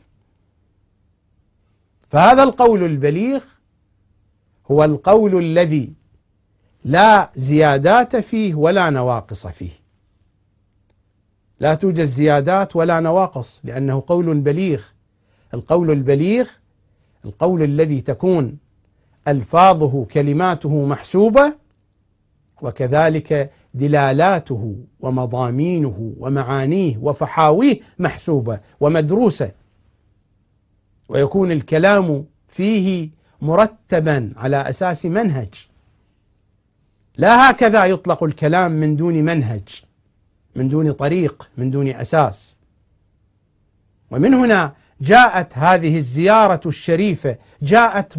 فهذا القول البليغ هو القول الذي لا زيادات فيه ولا نواقص فيه، لا توجد زيادات ولا نواقص، لأنه قول بليغ. القول البليغ القول الذي تكون ألفاظه كلماته محسوبة، وكذلك دلالاته ومضامينه ومعانيه وفحاويه محسوبة ومدروسة، ويكون الكلام فيه مرتبا على أساس منهج. لا هكذا يطلق الكلام من دون منهج، من دون طريق، من دون أساس. ومن هنا جاءت هذه الزيارة الشريفة، جاءت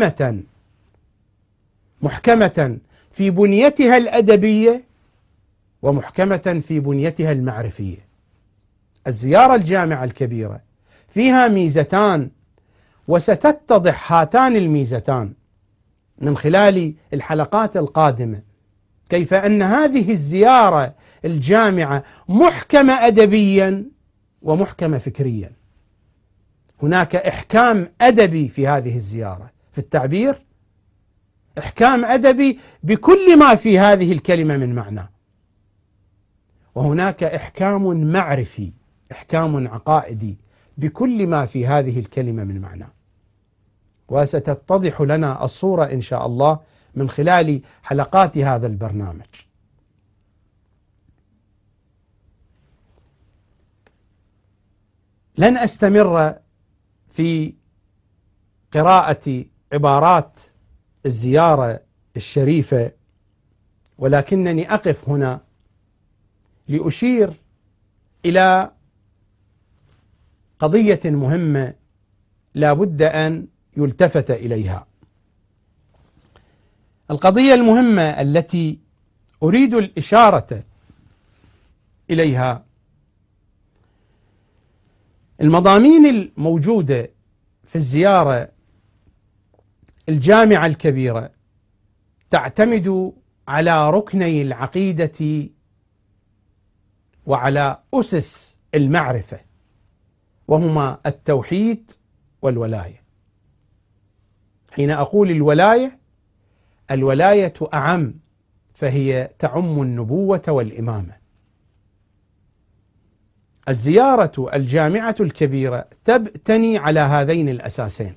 محكمة في بنيتها الأدبية ومحكمة في بنيتها المعرفية. الزيارة الجامعة الكبيرة فيها ميزتان، وستتضح هاتان الميزتان من خلال الحلقات القادمة، كيف أن هذه الزيارة الجامعة محكمة أدبيا ومحكمة فكريا. هناك إحكام أدبي في هذه الزيارة في التعبير، إحكام أدبي بكل ما في هذه الكلمة من معنى، وهناك إحكام معرفي، إحكام عقائدي بكل ما في هذه الكلمة من معنى. وستتضح لنا الصورة إن شاء الله من خلال حلقات هذا البرنامج. لن أستمر في قراءة عبارات الزيارة الشريفة، ولكنني أقف هنا لأشير إلى قضية مهمة لا بد أن يلتفت إليها. القضية المهمة التي أريد الإشارة إليها المضامين الموجودة في الزيارة الجامعة الكبيرة تعتمد على ركني العقيدة وعلى أسس المعرفة، وهما التوحيد والولاية. حين أقول الولاية أعم، فهي تعم النبوة والإمامة. الزيارة الجامعة الكبيرة تبتني على هذين الأساسين،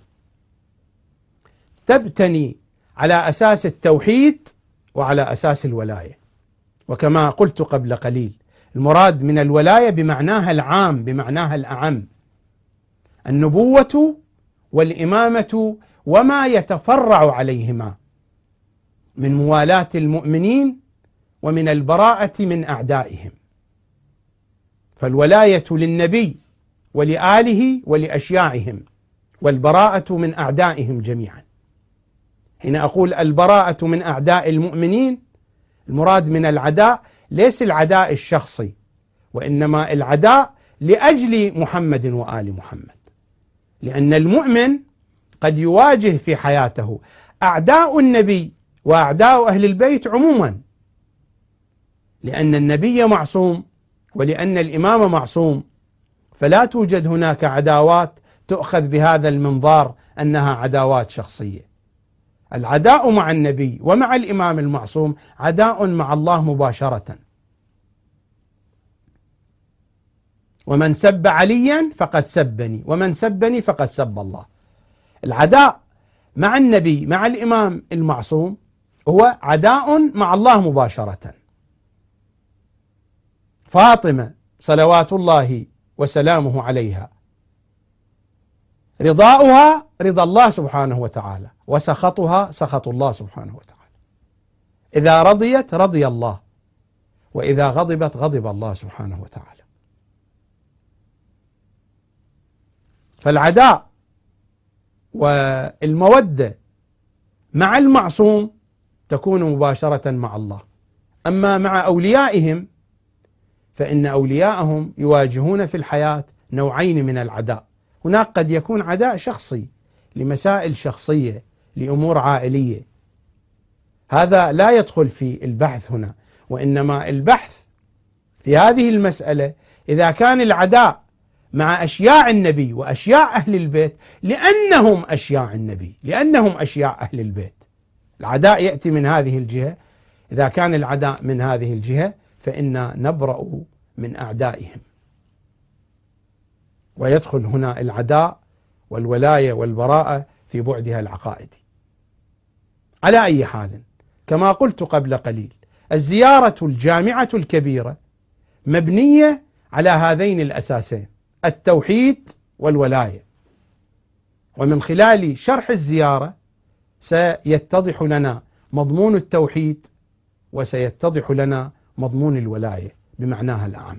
تبتني على أساس التوحيد وعلى أساس الولاية. وكما قلت قبل قليل، المراد من الولاية بمعناها العام، بمعناها الأعم، النبوة والإمامة وما يتفرع عليهما من موالاة المؤمنين ومن البراءة من أعدائهم. فالولاية للنبي ولآله ولأشياعهم، والبراءة من أعدائهم جميعا. حين أقول البراءة من أعداء المؤمنين، المراد من العداء ليس العداء الشخصي، وإنما العداء لأجل محمد وآل محمد، لأن المؤمن قد يواجه في حياته أعداء النبي وأعداء أهل البيت عموما، لأن النبي معصوم ولأن الإمام معصوم، فلا توجد هناك عداوات تؤخذ بهذا المنظار أنها عداوات شخصية. العداء مع النبي ومع الإمام المعصوم عداء مع الله مباشرة. ومن سب عليا فقد سبني ومن سبني فقد سب الله. العداء مع النبي مع الإمام المعصوم هو عداء مع الله مباشرة. فاطمة صلوات الله وسلامه عليها رضاؤها رضا الله سبحانه وتعالى، وسخطها سخط الله سبحانه وتعالى. إذا رضيت رضي الله، وإذا غضبت غضب الله سبحانه وتعالى. فالعداء والمودة مع المعصوم تكون مباشرة مع الله. أما مع أوليائهم فإن أولياءهم يواجهون في الحياة نوعين من العداء. هناك قد يكون عداء شخصي لمسائل شخصية، لأمور عائلية، هذا لا يدخل في البحث هنا، وإنما البحث في هذه المسألة إذا كان العداء مع أشياع النبي وأشياع أهل البيت لأنهم أشياع النبي، لأنهم أشياع أهل البيت، العداء يأتي من هذه الجهة. إذا كان العداء من هذه الجهة فإنا نبرأ من أعدائهم. ويدخل هنا العداء والولاية والبراءة في بعدها العقائدي. على أي حال، كما قلت قبل قليل، الزيارة الجامعة الكبيرة مبنية على هذين الأساسين، التوحيد والولاية. ومن خلال شرح الزيارة سيتضح لنا مضمون التوحيد وسيتضح لنا مضمون الولاية بمعناها الأعم.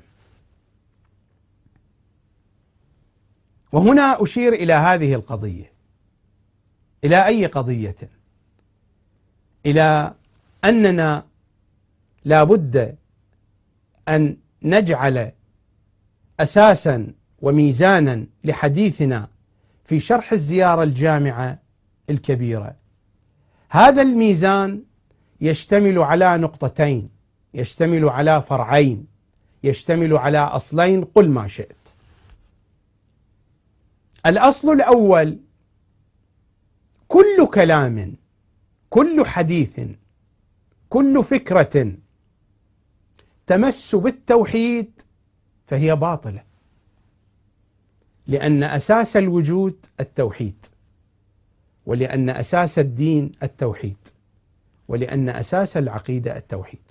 وهنا أشير إلى هذه القضية. إلى أي قضية؟ إلى أننا لا بد أن نجعل أساسا وميزانا لحديثنا في شرح الزيارة الجامعة الكبيرة. هذا الميزان يشتمل على نقطتين، يشتمل على فرعين، يشتمل على أصلين، قل ما شئت. الأصل الأول: كل كلام، كل حديث، كل فكرة تمس بالتوحيد فهي باطلة، لأن أساس الوجود التوحيد، ولأن أساس الدين التوحيد، ولأن أساس العقيدة التوحيد.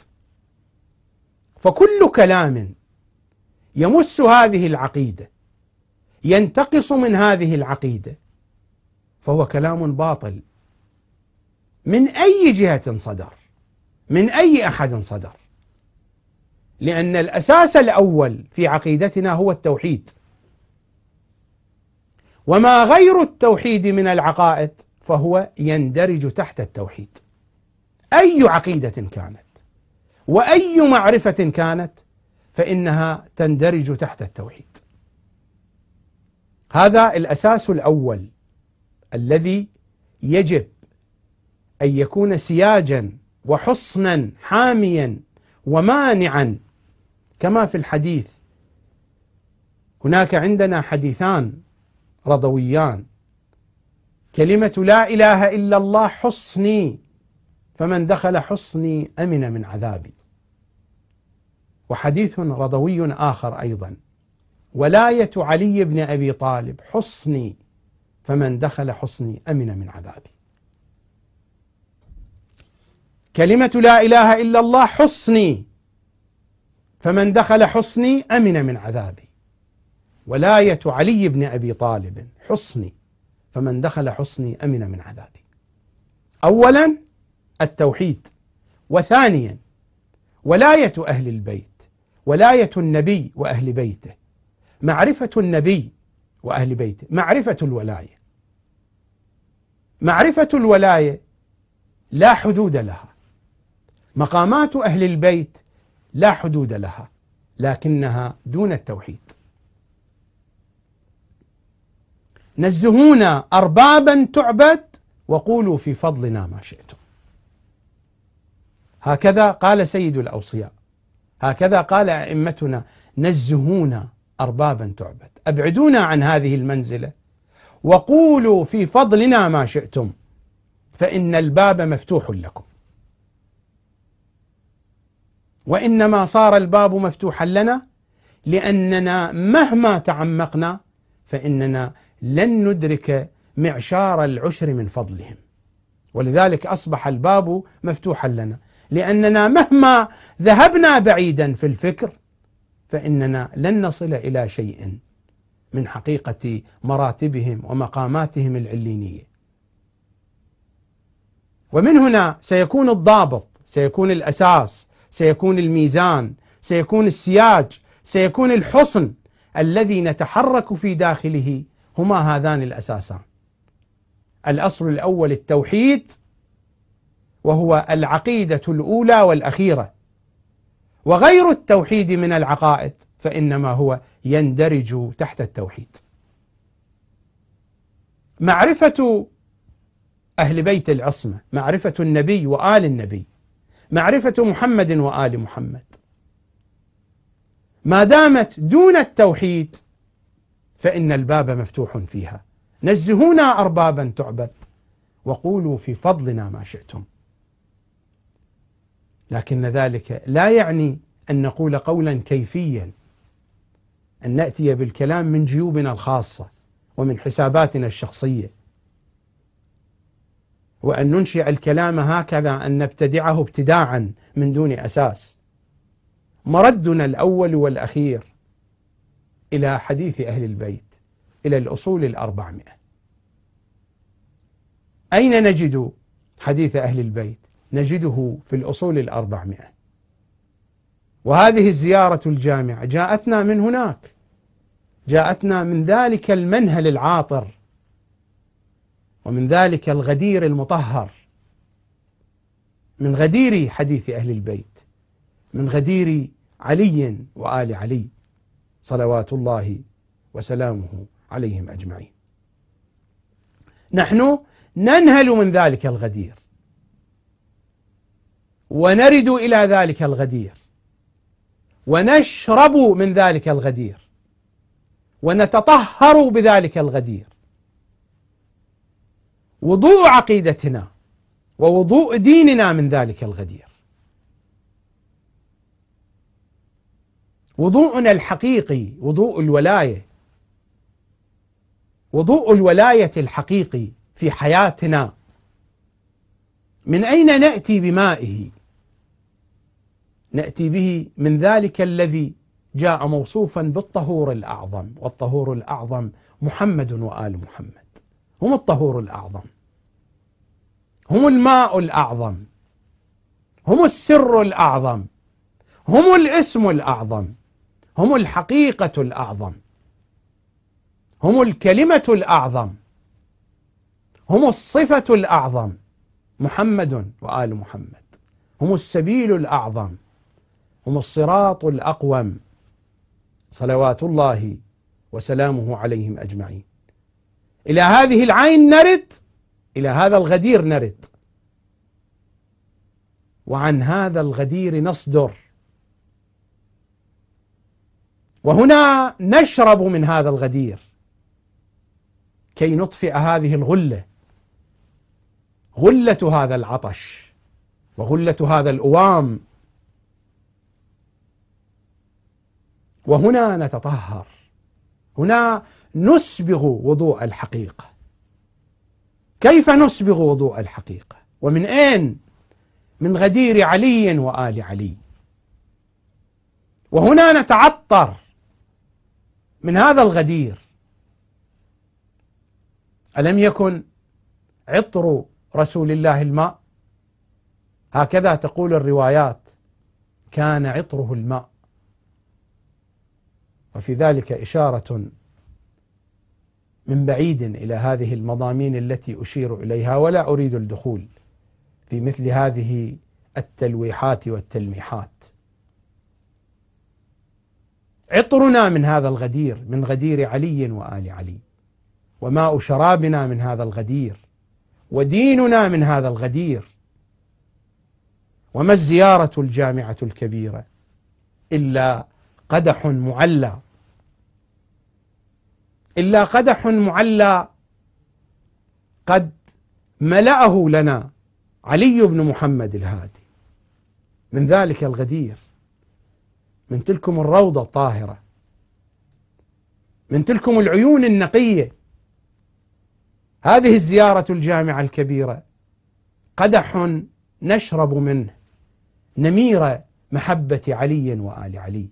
فكل كلام يمس هذه العقيدة، ينتقص من هذه العقيدة، فهو كلام باطل من أي جهة صدر، من أي أحد صدر، لأن الأساس الأول في عقيدتنا هو التوحيد، وما غير التوحيد من العقائد فهو يندرج تحت التوحيد. أي عقيدة كانت وأي معرفة كانت فإنها تندرج تحت التوحيد. هذا الأساس الأول الذي يجب أن يكون سياجا وحصنا حاميا ومانعا. كما في الحديث، هناك عندنا حديثان رضويان: كلمة لا إله إلا الله حصني، فمن دخل حصني أمن من عذابي. وحديث رضوي آخر أيضا: ولاية علي بن أبي طالب حصني، فمن دخل حصني أمن من عذابي. كلمة لا إله إلا الله حصني، فمن دخل حصني أمن من عذابي. ولاية علي بن أبي طالب حصني، فمن دخل حصني أمن من عذابي. أولا التوحيد، وثانيا ولاية أهل البيت، ولاية النبي وأهل بيته، معرفة النبي وأهل بيته، معرفة الولاية. معرفة الولاية لا حدود لها، مقامات أهل البيت لا حدود لها، لكنها دون التوحيد. نزهونا أربابا تعبد وقولوا في فضلنا ما شئتم. هكذا قال سيد الأوصياء، هكذا قال أئمتنا: نزهونا أربابا تعبد، أبعدونا عن هذه المنزلة، وقولوا في فضلنا ما شئتم، فإن الباب مفتوح لكم. وإنما صار الباب مفتوحا لنا لأننا مهما تعمقنا فإننا لن ندرك معشار العشر من فضلهم، ولذلك أصبح الباب مفتوحا لنا، لأننا مهما ذهبنا بعيدا في الفكر فإننا لن نصل إلى شيء من حقيقة مراتبهم ومقاماتهم العلينية. ومن هنا سيكون الضابط، سيكون الأساس، سيكون الميزان، سيكون السياج، سيكون الحصن الذي نتحرك في داخله، هما هذان الأساسان. الأصل الأول التوحيد، وهو العقيدة الأولى والأخيرة، وغير التوحيد من العقائد فإنما هو يندرج تحت التوحيد. معرفة أهل بيت العصمة، معرفة النبي وآل النبي، معرفة محمد وآل محمد، ما دامت دون التوحيد فإن الباب مفتوح فيها. نزهونا أربابا تعبد وقولوا في فضلنا ما شئتم. لكن ذلك لا يعني أن نقول قولا كيفيا، أن نأتي بالكلام من جيوبنا الخاصة ومن حساباتنا الشخصية، وأن ننشئ الكلام هكذا، أن نبتدعه ابتداعا من دون أساس. مردنا الأول والأخير إلى حديث أهل البيت، إلى الأصول 400. أين نجد حديث أهل البيت؟ نجده في الأصول 400. وهذه الزيارة الجامعة جاءتنا من هناك، جاءتنا من ذلك المنهل العاطر، ومن ذلك الغدير المطهر، من غدير حديث أهل البيت، من غدير علي وآل علي صلوات الله وسلامه عليهم أجمعين. نحن ننهل من ذلك الغدير، ونرد إلى ذلك الغدير، ونشرب من ذلك الغدير، ونتطهر بذلك الغدير. وضوء عقيدتنا ووضوء ديننا من ذلك الغدير. وضوءنا الحقيقي وضوء الولاية، وضوء الولاية الحقيقي في حياتنا. من أين نأتي بمائه؟ نأتي به من ذلك الذي جاء موصوفا بالطهور الأعظم، والطهور الأعظم محمد وآل محمد، هم الطهور الأعظم، هم الماء الأعظم، هم السر الأعظم، هم الاسم الأعظم، هم الحقيقة الأعظم، هم الكلمة الأعظم، هم الصفة الأعظم، محمد وآل محمد، هم السبيل الأعظم، هم الصراط الأقوم، صلوات الله وسلامه عليهم أجمعين. إلى هذه العين نرد، إلى هذا الغدير نرد، وعن هذا الغدير نصدر، وهنا نشرب من هذا الغدير كي نطفئ هذه الغلة، غلة هذا العطش وغلة هذا الأوام. وهنا نتطهر هنا نسبغ وضوء الحقيقة. كيف نسبغ وضوء الحقيقة؟ ومن أين؟ من غدير علي وآل علي. وهنا نتعطر من هذا الغدير. ألم يكن عطر رسول الله الماء؟ هكذا تقول الروايات، كان عطره الماء. وفي ذلك إشارة من بعيد إلى هذه المضامين التي أشير إليها، ولا أريد الدخول في مثل هذه التلويحات والتلميحات. عطرنا من هذا الغدير، من غدير علي وآل علي، وماء شرابنا من هذا الغدير، وديننا من هذا الغدير. وما الزيارة الجامعة الكبيرة إلا قدح معلى، إلا قدح معلى قد ملأه لنا علي بن محمد الهادي من ذلك الغدير، من تلكم الروضة الطاهرة، من تلكم العيون النقية. هذه الزيارة الجامعة الكبيرة قدح نشرب منه نمير محبة علي وآل علي،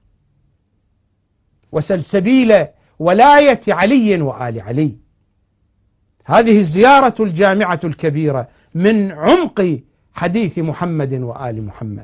وسلسبيل ولاية علي وآل علي. هذه الزيارة الجامعة الكبيرة من عمق حديث محمد وآل محمد.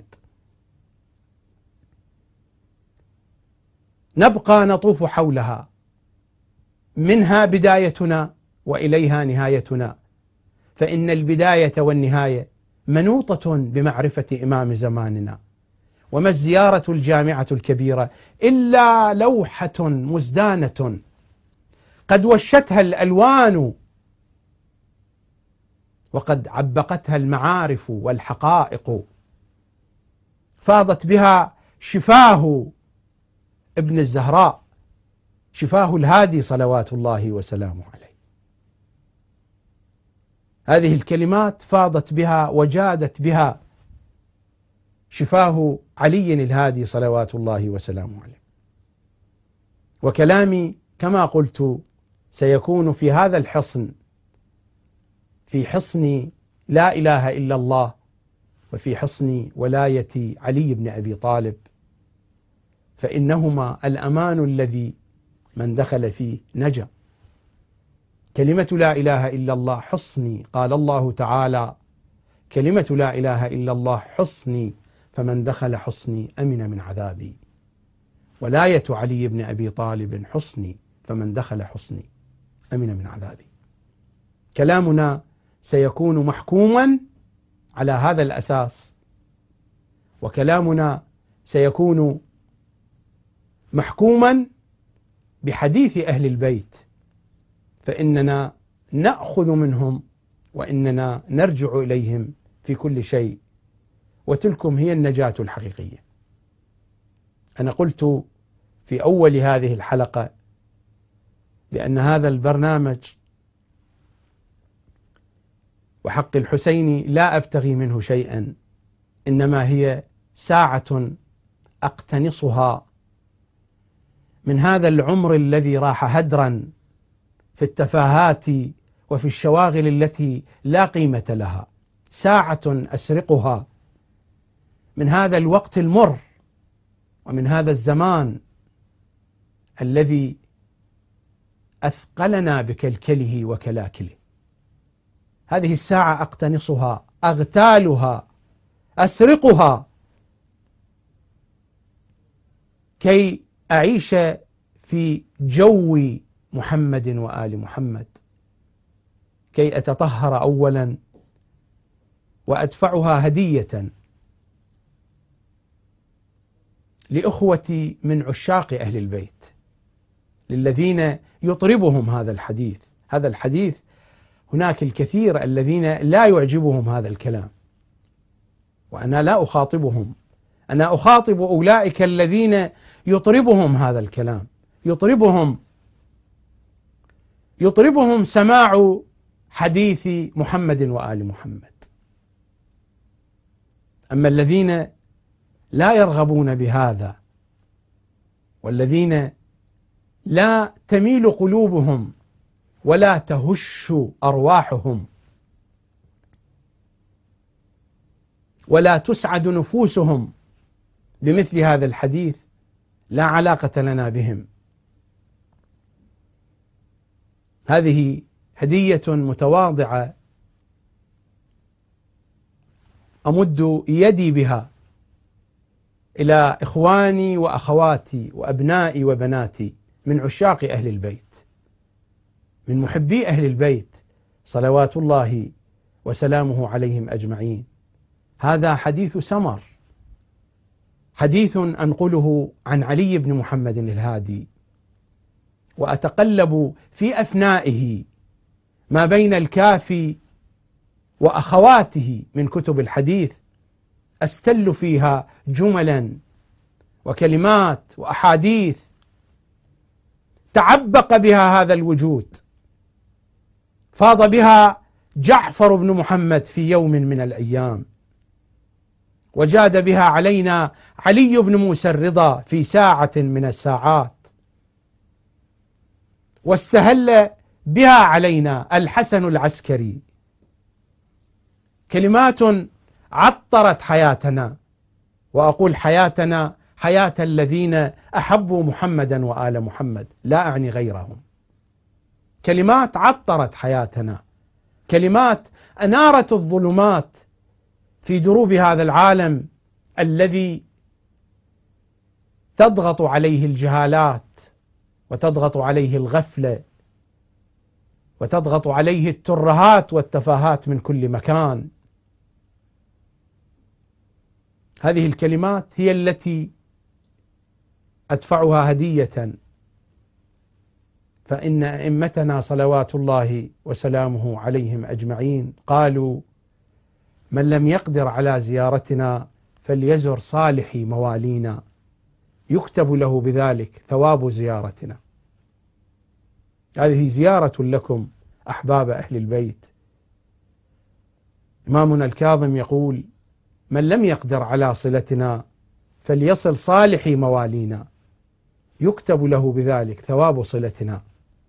نبقى نطوف حولها، منها بدايتنا وإليها نهايتنا، فإن البداية والنهاية منوطة بمعرفة إمام زماننا. وما الزيارة الجامعة الكبيرة إلا لوحة مزدانة قد وشتها الألوان، وقد عبقتها المعارف والحقائق، فاضت بها شفاه ابن الزهراء، شفاه الهادي صلوات الله وسلامه عليه. هذه الكلمات فاضت بها وجادت بها شفاه علي الهادي صلوات الله وسلامه عليه. وكلامي كما قلت سيكون في هذا الحصن، في حصن لا إله إلا الله، وفي حصن ولاية علي بن أبي طالب، فإنهما الأمان الذي من دخل فيه نجا. كلمة لا إله إلا الله حصني، قال الله تعالى: كلمة لا إله إلا الله حصني، فمن دخل حصني أمن من عذابي. ولاية علي بن أبي طالب حصني، فمن دخل حصني أمن من عذابي. كلامنا سيكون محكوما على هذا الأساس، وكلامنا سيكون محكوما بحديث أهل البيت، فإننا نأخذ منهم وإننا نرجع إليهم في كل شيء، وتلكم هي النجاة الحقيقية. أنا قلت في أول هذه الحلقة بأن هذا البرنامج وحق الحسين لا أبتغي منه شيئا، إنما هي ساعة أقتنصها من هذا العمر الذي راح هدرا في التفاهات وفي الشواغل التي لا قيمة لها، ساعة أسرقها من هذا الوقت المر ومن هذا الزمان الذي أثقلنا بكلكله وكلاكله. هذه الساعة أقتنصها، أغتالها، أسرقها، كي أعيش في جو محمد وآل محمد، كي أتطهر أولا وأدفعها هدية لأخوتي من عشاق أهل البيت، للذين يطربهم هذا الحديث. هذا الحديث هناك الكثير الذين لا يعجبهم هذا الكلام، وأنا لا أخاطبهم، أنا أخاطب أولئك الذين يطربهم هذا الكلام، يطربهم سماع حديث محمد وآل محمد. أما الذين لا يرغبون بهذا، والذين لا تميل قلوبهم ولا تهش أرواحهم ولا تسعد نفوسهم بمثل هذا الحديث لا علاقة لنا بهم. هذه هدية متواضعة أمد يدي بها إلى إخواني وأخواتي وأبنائي وبناتي من عشاق أهل البيت، من محبي أهل البيت صلوات الله وسلامه عليهم أجمعين. هذا حديث سمر، حديث أنقله عن علي بن محمد الهادي، وأتقلب في أفنائه ما بين الكافي وأخواته من كتب الحديث، أستل فيها جملا وكلمات وأحاديث تعبق بها هذا الوجود، فاض بها جعفر بن محمد في يوم من الأيام، وجاد بها علينا علي بن موسى الرضا في ساعة من الساعات، واستهل بها علينا الحسن العسكري. كلمات عطرت حياتنا، وأقول حياتنا حياة الذين أحبوا محمدا وآل محمد، لا أعني غيرهم. كلمات عطرت حياتنا، كلمات أنارت الظلمات في دروب هذا العالم الذي تضغط عليه الجهالات وتضغط عليه الغفلة وتضغط عليه الترهات والتفاهات من كل مكان. هذه الكلمات هي التي أدفعها هدية، فإن أئمتنا صلوات الله وسلامه عليهم أجمعين قالوا: من لم يقدر على زيارتنا فليزر صالح موالينا يكتب له بذلك ثواب زيارتنا. هذه زيارة لكم أحباب أهل البيت. إمامنا الكاظم يقول: من لم يقدر على صلتنا فليصل صالح موالينا يكتب له بذلك ثواب صلتنا.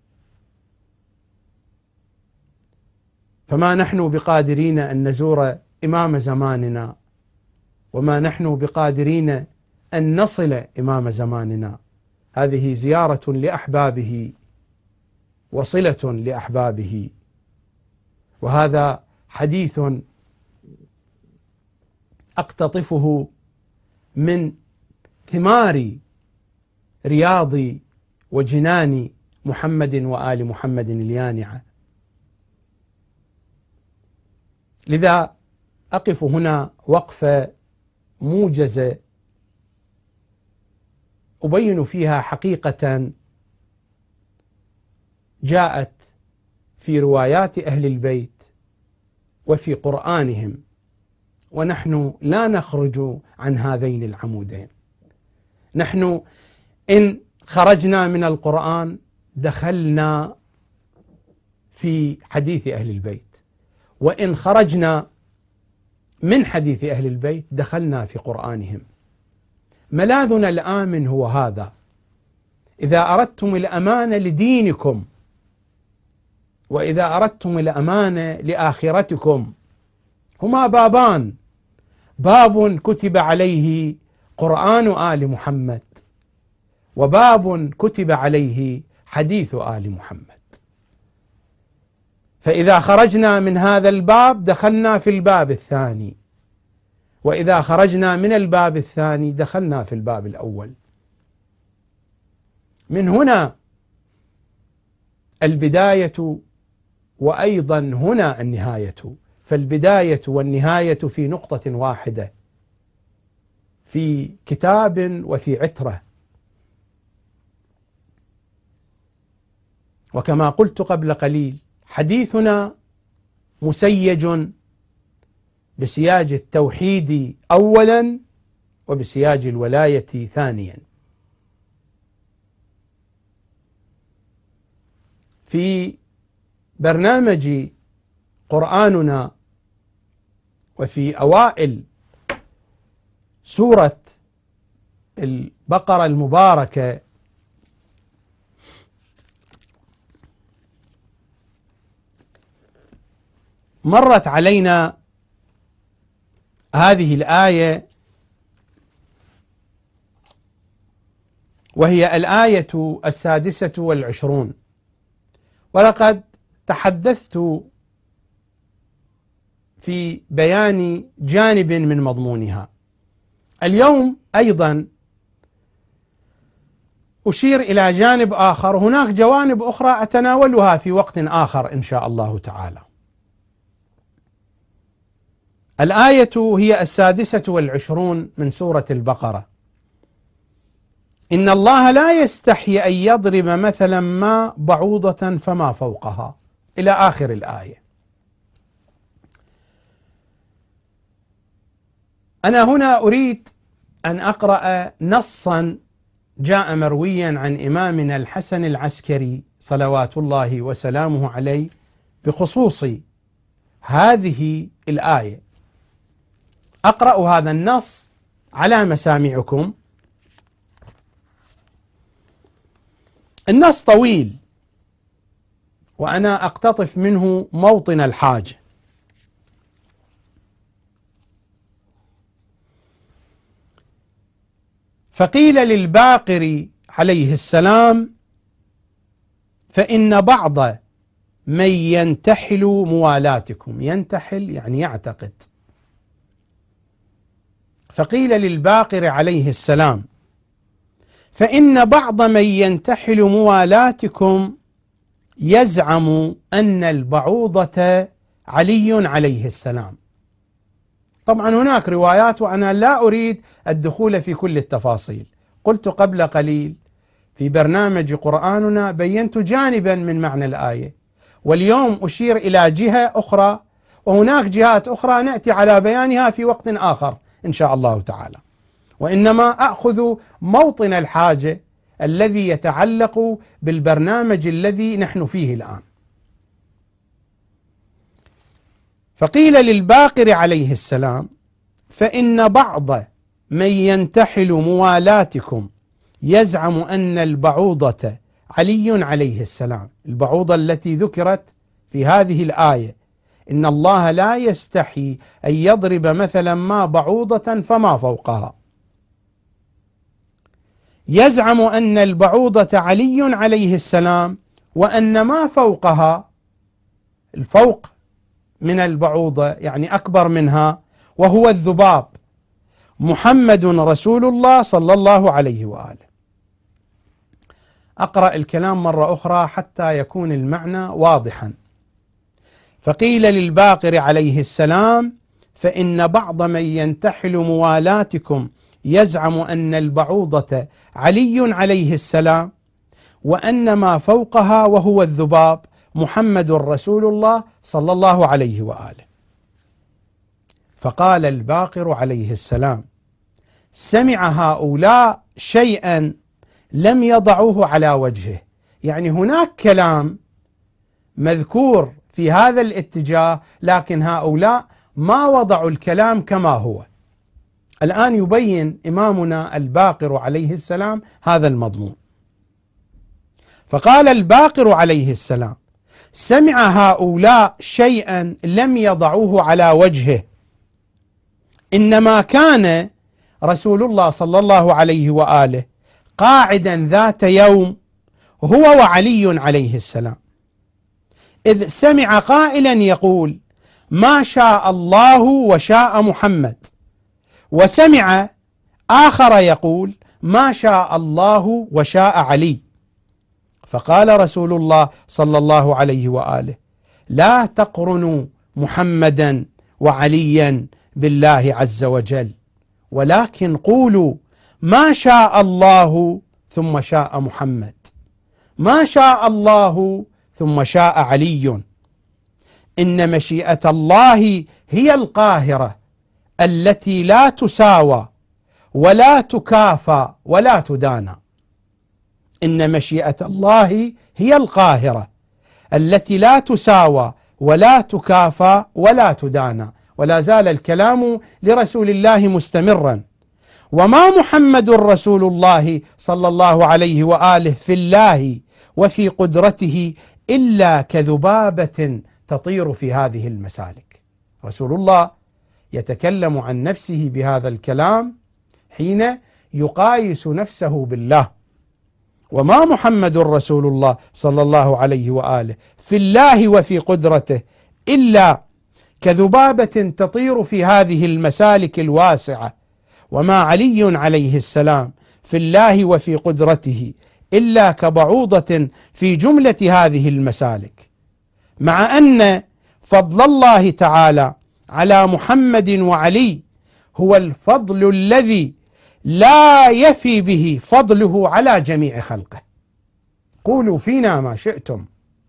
فما نحن بقادرين أن نزور إمام زماننا، وما نحن بقادرين أن نصل إمام زماننا. هذه زيارة لأحبابه وصلة لأحبابه. وهذا حديث أقتطفه من ثمار رياض وجنان محمد وآل محمد اليانعة. لذا أقف هنا وقفة موجزة أبين فيها حقيقة جاءت في روايات أهل البيت وفي قرآنهم، ونحن لا نخرج عن هذين العمودين. نحن إن خرجنا من القرآن دخلنا في حديث أهل البيت، وإن خرجنا من حديث أهل البيت دخلنا في قرآنهم. ملاذنا الآمن هو هذا. إذا أردتم الأمان لدينكم، وإذا أردتم الأمان لآخرتكم، هما بابان: باب كتب عليه قرآن آل محمد، وباب كتب عليه حديث آل محمد. فإذا خرجنا من هذا الباب دخلنا في الباب الثاني، وإذا خرجنا من الباب الثاني دخلنا في الباب الأول. من هنا البداية، وأيضا هنا النهاية. فالبداية والنهاية في نقطة واحدة، في كتاب وفي عترة. وكما قلت قبل قليل، حديثنا مسيج بسياج التوحيد أولا، وبسياج الولاية ثانيا. في برنامج قرآننا وفي أوائل سورة البقرة المباركة مرت علينا هذه الآية، وهي الآية 26، ولقد تحدثت في بيان جانب من مضمونها. اليوم أيضا أشير إلى جانب آخر، هناك جوانب أخرى أتناولها في وقت آخر إن شاء الله تعالى. الآية هي 26 من سورة البقرة: إن الله لا يستحي أن يضرب مثلا ما بعوضة فما فوقها، إلى آخر الآية. أنا هنا أريد أن أقرأ نصا جاء مرويا عن إمامنا الحسن العسكري صلوات الله وسلامه عليه بخصوص هذه الآية. أقرأ هذا النص على مسامعكم. النص طويل وأنا أقتطف منه موطن الحاجة. فقيل للباقر عليه السلام: فإن بعض من ينتحل موالاتكم. ينتحل يعني يعتقد. فقيل للباقر عليه السلام: فإن بعض من ينتحل موالاتكم يزعم أن البعوضة علي عليه السلام. طبعا هناك روايات وأنا لا أريد الدخول في كل التفاصيل. قلت قبل قليل في برنامج قرآننا بينت جانبا من معنى الآية، واليوم أشير إلى جهة أخرى، وهناك جهات أخرى نأتي على بيانها في وقت آخر إن شاء الله تعالى، وإنما أخذ موطن الحاجة الذي يتعلق بالبرنامج الذي نحن فيه الآن. فقيل للباقر عليه السلام: فإن بعض من ينتحل موالاتكم يزعم أن البعوضة علي عليه السلام. البعوضة التي ذكرت في هذه الآية: إن الله لا يستحي أن يضرب مثلا ما بعوضة فما فوقها. يزعم أن البعوضة علي عليه السلام، وأن ما فوقها، الفوق من البعوضة يعني أكبر منها، وهو الذباب، محمد رسول الله صلى الله عليه وآله. أقرأ الكلام مرة أخرى حتى يكون المعنى واضحا. فقيل للباقر عليه السلام: فإن بعض من ينتحل موالاتكم يزعم أن البعوضة علي عليه السلام، وأن ما فوقها وهو الذباب محمد رسول الله صلى الله عليه وآله. فقال الباقر عليه السلام: سمع هؤلاء شيئا لم يضعوه على وجهه. يعني هناك كلام مذكور في هذا الاتجاه، لكن هؤلاء ما وضعوا الكلام كما هو. الآن يبين إمامنا الباقر عليه السلام هذا المضمون. فقال الباقر عليه السلام: سمع هؤلاء شيئا لم يضعوه على وجهه، إنما كان رسول الله صلى الله عليه وآله قاعدا ذات يوم هو وعلي عليه السلام، إذ سمع قائلا يقول: ما شاء الله وشاء محمد، وسمع آخر يقول: ما شاء الله وشاء علي. فقال رسول الله صلى الله عليه وآله: لا تقرنوا محمدا وعليا بالله عز وجل، ولكن قولوا ما شاء الله ثم شاء محمد، ما شاء الله ثم شاء علي. إن مشيئة الله هي القاهرة التي لا تساوى ولا تكافى ولا تدانى. إن مشيئة الله هي القاهرة التي لا تساوى ولا تكافى ولا تدانى. ولا زال الكلام لرسول الله مستمرا. وما محمد رسول الله صلى الله عليه وآله في الله وفي قدرته إلا كذبابة تطير في هذه المسالك. رسول الله يتكلم عن نفسه بهذا الكلام حين يقايس نفسه بالله: وما محمد رسول الله صلى الله عليه وآله في الله وفي قدرته إلا كذبابة تطير في هذه المسالك الواسعة، وما علي عليه السلام في الله وفي قدرته إلا كبعوضة في جملة هذه المسالك. مع أن فضل الله تعالى على محمد وعلي هو الفضل الذي لا يفي به فضله على جميع خلقه. قولوا فينا ما شئتم.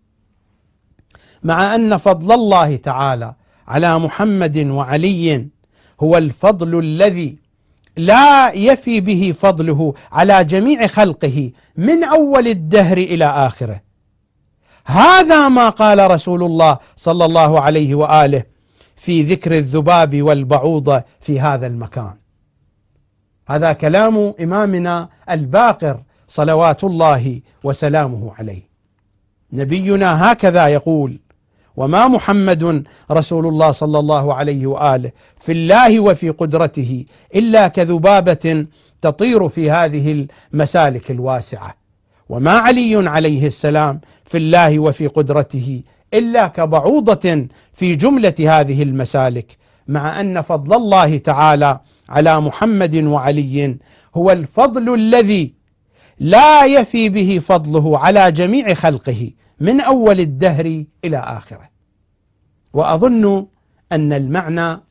مع أن فضل الله تعالى على محمد وعلي هو الفضل الذي لا يفي به فضله على جميع خلقه من أول الدهر إلى آخره. هذا ما قال رسول الله صلى الله عليه وآله في ذكر الذباب والبعوضة في هذا المكان. هذا كلام إمامنا الباقر صلوات الله وسلامه عليه. نبينا هكذا يقول: وما محمد رسول الله صلى الله عليه وآله في الله وفي قدرته إلا كذبابة تطير في هذه المسالك الواسعة، وما علي عليه السلام في الله وفي قدرته إلا كبعوضة في جملة هذه المسالك. مع أن فضل الله تعالى على محمد وعلي هو الفضل الذي لا يفي به فضله على جميع خلقه من أول الدهر إلى آخره. وأظن أن المعنى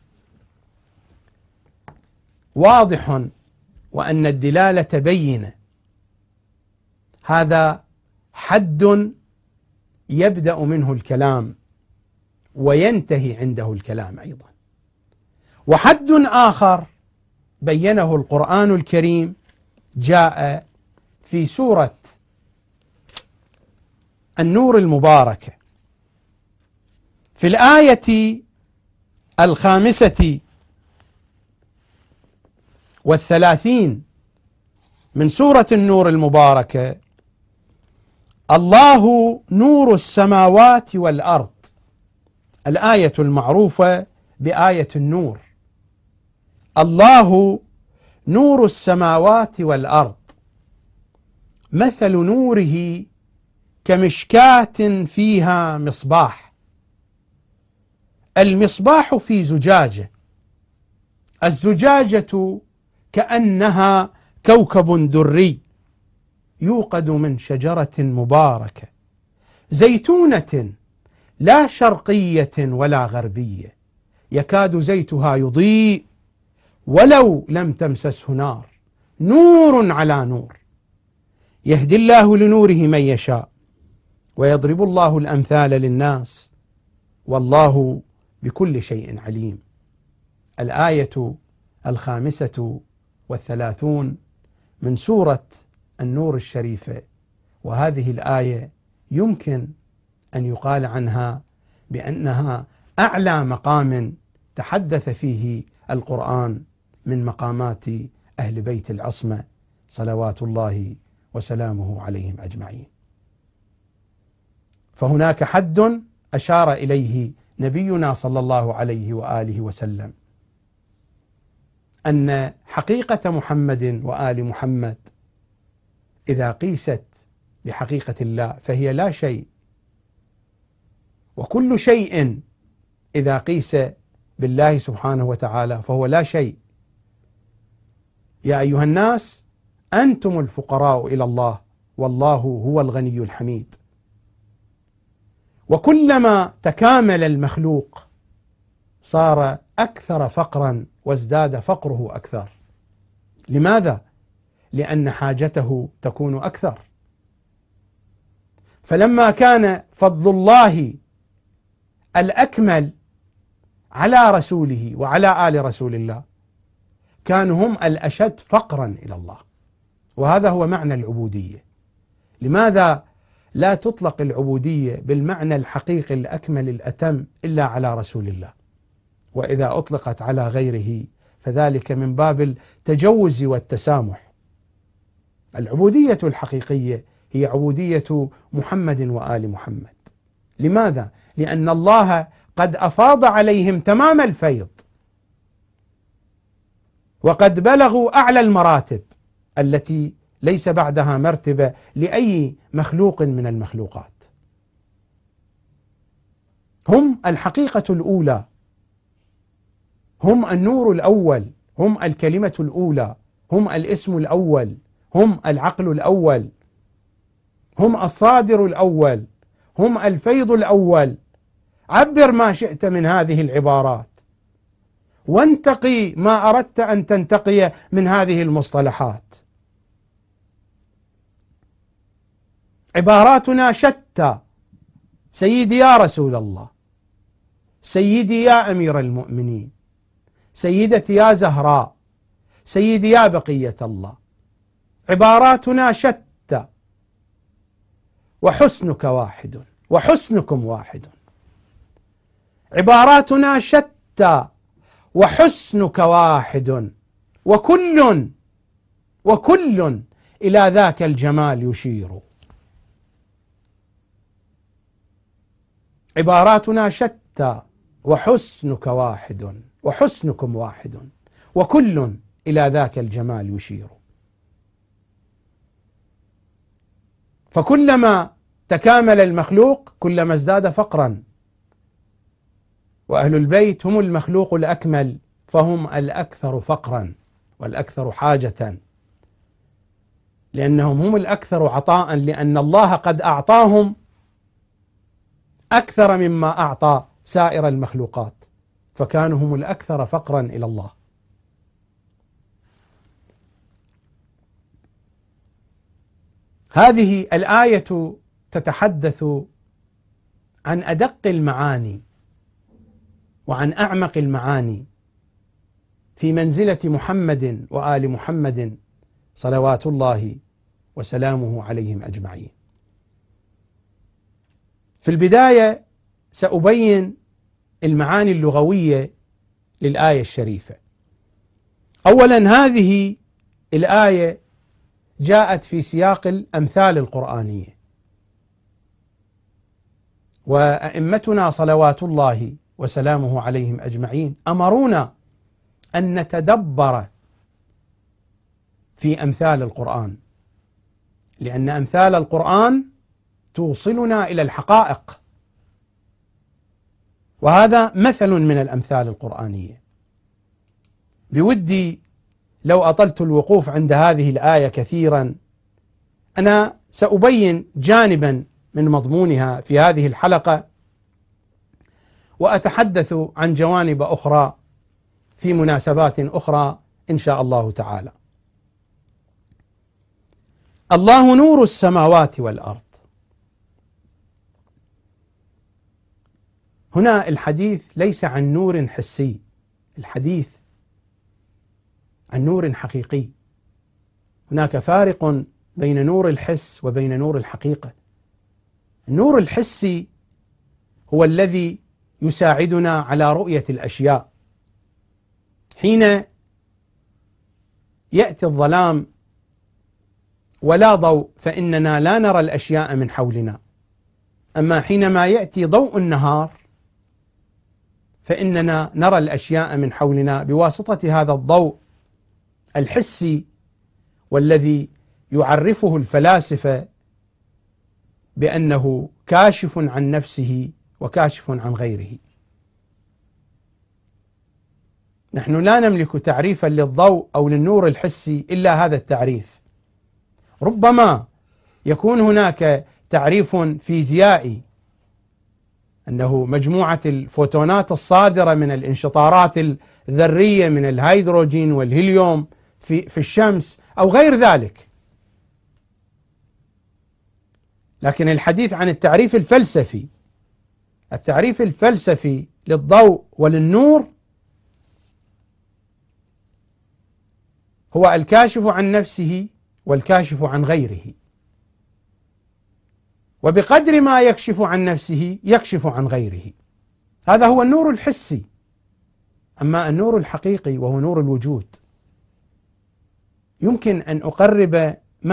واضح وأن الدلالة بينة. هذا حد يبدأ منه الكلام وينتهي عنده الكلام أيضا، وحد آخر بينه القرآن الكريم جاء في سورة النور المباركة في الآية 35 من سورة النور المباركة: الله نور السماوات والأرض، الآية المعروفة بآية النور. الله نور السماوات والأرض، مثل نوره كمشكاة فيها مصباح. المصباح في زجاجة، الزجاجة كأنها كوكب دري يوقد من شجرة مباركة زيتونة لا شرقية ولا غربية، يكاد زيتها يضيء ولو لم تمسسه نار، نور على نور، يهدي الله لنوره من يشاء ويضرب الله الأمثال للناس والله بكل شيء عليم. الآية 35 من سورة النور الشريفة. وهذه الآية يمكن أن يقال عنها بأنها أعلى مقام تحدث فيه القرآن من مقامات أهل بيت العصمة صلوات الله وسلامه عليهم أجمعين. فهناك حد أشار إليه نبينا صلى الله عليه وآله وسلم، أن حقيقة محمد وآل محمد إذا قيست بحقيقة الله فهي لا شيء، وكل شيء إذا قيس بالله سبحانه وتعالى فهو لا شيء. يا أيها الناس أنتم الفقراء إلى الله والله هو الغني الحميد. وكلما تكامل المخلوق صار أكثر فقرا وازداد فقره أكثر. لماذا؟ لأن حاجته تكون أكثر. فلما كان فضل الله الأكمل على رسوله وعلى آل رسول الله كانوا هم الأشد فقرا إلى الله، وهذا هو معنى العبودية. لماذا لا تطلق العبودية بالمعنى الحقيقي الأكمل الأتم إلا على رسول الله؟ وإذا أطلقت على غيره فذلك من باب التجوز والتسامح. العبودية الحقيقية هي عبودية محمد وآل محمد. لماذا؟ لأن الله قد أفاض عليهم تمام الفيض، وقد بلغوا أعلى المراتب التي ليس بعدها مرتبة لأي مخلوق من المخلوقات. هم الحقيقة الأولى، هم النور الأول، هم الكلمة الأولى، هم الاسم الأول، هم العقل الأول، هم الصادر الأول، هم الفيض الأول. عبر ما شئت من هذه العبارات، وانتقي ما أردت أن تنتقي من هذه المصطلحات. عباراتنا شتى. سيدي يا رسول الله، سيدي يا أمير المؤمنين، سيدتي يا زهراء، سيدي يا بقية الله. عباراتنا شتى، وحسنك واحد، وحسنكم واحد. عباراتنا شتى وحسنك واحد، وكل إلى ذاك الجمال يشير. عباراتنا شتى وحسنك واحد، وحسنكم واحد، وكل إلى ذاك الجمال يشير. فكلما تكامل المخلوق كلما ازداد فقرا، وأهل البيت هم المخلوق الأكمل، فهم الأكثر فقرا والأكثر حاجة، لأنهم هم الأكثر عطاء، لأن الله قد أعطاهم أكثر مما أعطى سائر المخلوقات، فكانوا هم الأكثر فقرا إلى الله. هذه الآية تتحدث عن أدق المعاني وعن أعمق المعاني في منزلة محمد وآل محمد صلوات الله وسلامه عليهم أجمعين. في البداية سأبين المعاني اللغوية للآية الشريفة. أولا، هذه الآية جاءت في سياق الأمثال القرآنية، وأئمتنا صلوات الله وسلامه عليهم أجمعين أمرونا أن نتدبر في أمثال القرآن، لأن أمثال القرآن توصلنا إلى الحقائق، وهذا مثل من الأمثال القرآنية. بودي لو أطلت الوقوف عند هذه الآية كثيرا، أنا سأبين جانبا من مضمونها في هذه الحلقة، وأتحدث عن جوانب أخرى في مناسبات أخرى إن شاء الله تعالى. الله نور السماوات والأرض. هنا الحديث ليس عن نور حسي، الحديث عن نور حقيقي. هناك فارق بين نور الحس وبين نور الحقيقة. النور الحسي هو الذي يساعدنا على رؤية الأشياء. حين يأتي الظلام ولا ضوء فإننا لا نرى الأشياء من حولنا، أما حينما يأتي ضوء النهار فإننا نرى الأشياء من حولنا بواسطة هذا الضوء الحسي، والذي يعرفه الفلاسفة بأنه كاشف عن نفسه وكاشف عن غيره. نحن لا نملك تعريفا للضوء أو للنور الحسي إلا هذا التعريف. ربما يكون هناك تعريف فيزيائي، أنه مجموعة الفوتونات الصادرة من الانشطارات الذرية من الهيدروجين والهيليوم في الشمس أو غير ذلك، لكن الحديث عن التعريف الفلسفي. التعريف الفلسفي للضوء وللنور هو الكاشف عن نفسه والكاشف عن غيره، وبقدر ما يكشف عن نفسه يكشف عن غيره. هذا هو النور الحسي. أما النور الحقيقي وهو نور الوجود، يمكن أن أقرب معنى النور الحقيقي بمثال. كلكم، كل من في الأرض يعرف أن الأرض كروية، كروية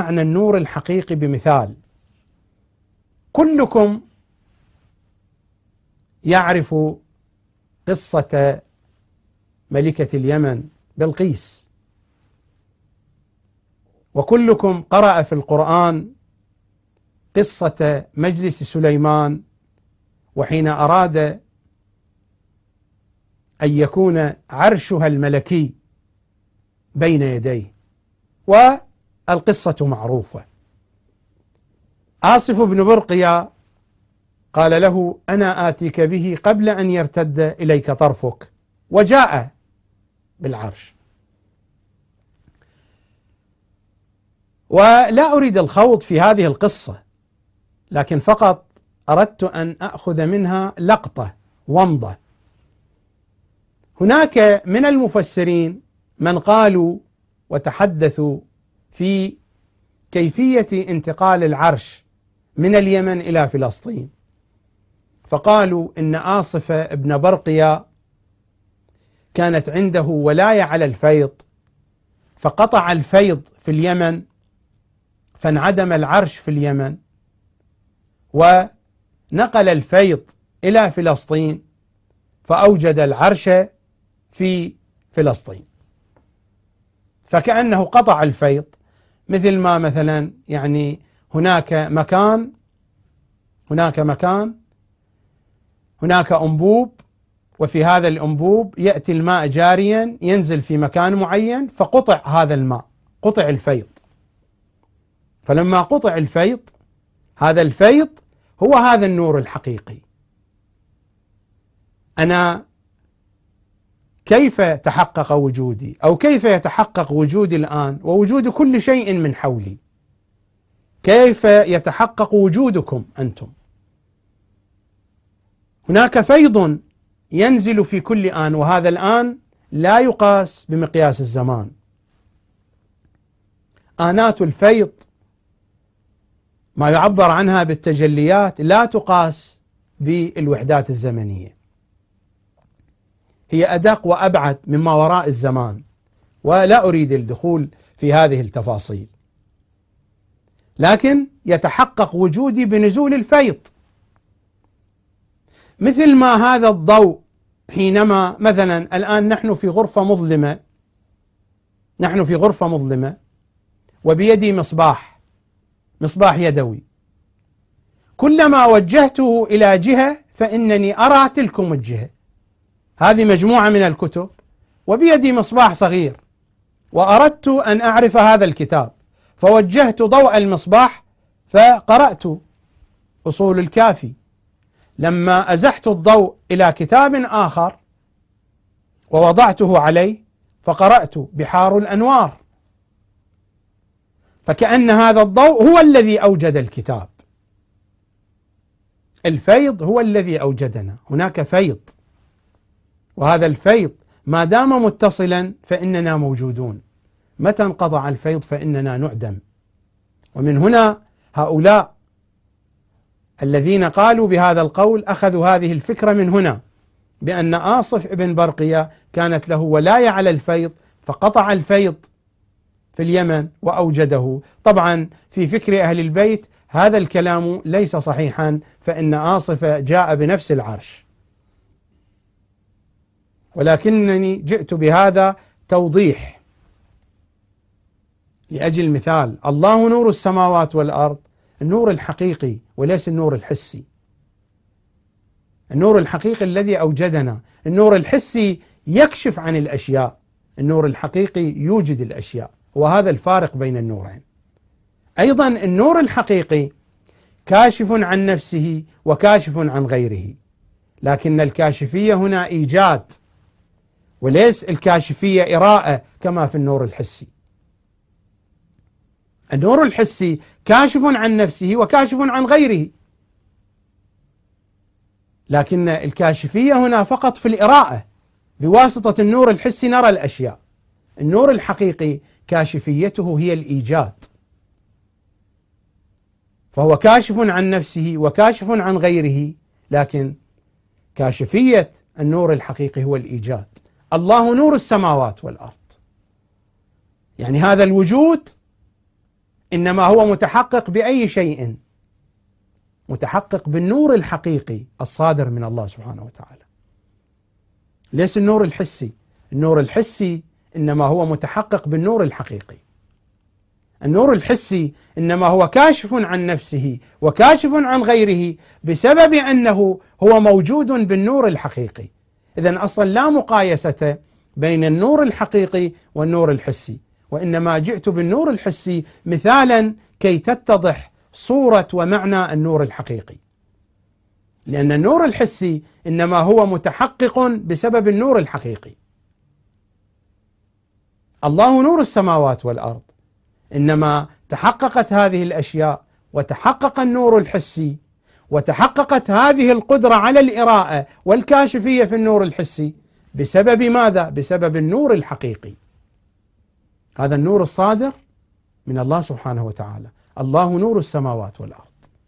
يعرف قصة ملكة اليمن بلقيس، وكلكم قرأ في القرآن قصة مجلس سليمان، وحين أراد أن يكون عرشها الملكي بين يديه، والقصة معروفة. آصف بن برقية قال له: أنا آتيك به قبل أن يرتد إليك طرفك، وجاء بالعرش. ولا أريد الخوض في هذه القصة، لكن فقط أردت أن أخذ منها لقطة ومضة. هناك من المفسرين من قالوا وتحدثوا في كيفية انتقال العرش من اليمن إلى فلسطين، فقالوا إن آصف بن برقية كانت عنده ولاية على الفيض، فقطع الفيض في اليمن، فانعدم العرش في اليمن، ونقل الفيض إلى فلسطين، فأوجد العرش في فلسطين. فكأنه قطع الفيض، مثل ما مثلا يعني هناك مكان، هناك أنبوب، وفي هذا الأنبوب يأتي الماء جاريا ينزل في مكان معين، فقطع هذا الماء، قطع الفيض. فلما قطع الفيض، هذا الفيض هو هذا النور الحقيقي. أنا كيف تحقق وجودي، أو كيف يتحقق وجودي الآن ووجود كل شيء من حولي؟ كيف يتحقق وجودكم أنتم؟ هناك فيض ينزل في كل آن، وهذا الآن لا يقاس بمقياس الزمان. آنات الفيض ما يعبر عنها بالتجليات لا تقاس بالوحدات الزمنية، هي أدق وأبعد مما وراء الزمان، ولا أريد الدخول في هذه التفاصيل. لكن يتحقق وجودي بنزول الفيض، مثل ما هذا الضوء حينما مثلا الآن نحن في غرفة مظلمة، وبيدي مصباح يدوي، كلما وجهته إلى جهة فإنني أرى تلكم الجهة. هذه مجموعة من الكتب، وبيدي مصباح صغير، وأردت أن أعرف هذا الكتاب، فوجهت ضوء المصباح فقرأت أصول الكافي. لما أزحت الضوء إلى كتاب آخر ووضعته عليه فقرأت بحار الأنوار، فكأن هذا الضوء هو الذي أوجد الكتاب. الفيض هو الذي أوجدنا، هناك فيض، وهذا الفيض ما دام متصلا فإننا موجودون، متى انقطع الفيض فإننا نعدم. ومن هنا هؤلاء الذين قالوا بهذا القول أخذوا هذه الفكرة من هنا، بأن آصف بن برقية كانت له ولاية على الفيض، فقطع الفيض في اليمن وأوجده. طبعا في فكر أهل البيت هذا الكلام ليس صحيحا، فإن آصف جاء بنفس العرش، ولكنني جئت بهذا توضيح لأجل مثال. الله نور السماوات والأرض، النور الحقيقي وليس النور الحسي. النور الحقيقي الذي أوجدنا، النور الحسي يكشف عن الأشياء، النور الحقيقي يوجد الأشياء، وهذا الفارق بين النورين. أيضا النور الحقيقي كاشف عن نفسه وكاشف عن غيره، لكن الكاشفية هنا إيجاد، وليس الكاشفية إراءة كما في النور الحسي. النور الحسي كاشف عن نفسه وكاشف عن غيره، لكن الكاشفية هنا فقط في الإراءة، بواسطة النور الحسي نرى الأشياء. النور الحقيقي كاشفيته هي الإيجاد، فهو كاشف عن نفسه وكاشف عن غيره، لكن كاشفية النور الحقيقي هو الإيجاد. الله نور السماوات والأرض، يعني هذا الوجود إنما هو متحقق بأي شيء؟ متحقق بالنور الحقيقي الصادر من الله سبحانه وتعالى، ليس النور الحسي. النور الحسي إنما هو متحقق بالنور الحقيقي. النور الحسي إنما هو كاشف عن نفسه وكاشف عن غيره بسبب أنه هو موجود بالنور الحقيقي. إذن أصلا لا مقايسة بين النور الحقيقي والنور الحسي، وإنما جئت بالنور الحسي مثالا كي تتضح صورة ومعنى النور الحقيقي، لأن النور الحسي إنما هو متحقق بسبب النور الحقيقي. الله نور السماوات والأرض، إنما تحققت هذه الأشياء وتحقق النور الحسي وتحققت هذه القدرة على الإراءة والكاشفية في النور الحسي بسبب ماذا؟ بسبب النور الحقيقي. هذا النور الصادر من الله سبحانه وتعالى. الله نور السماوات والأرض.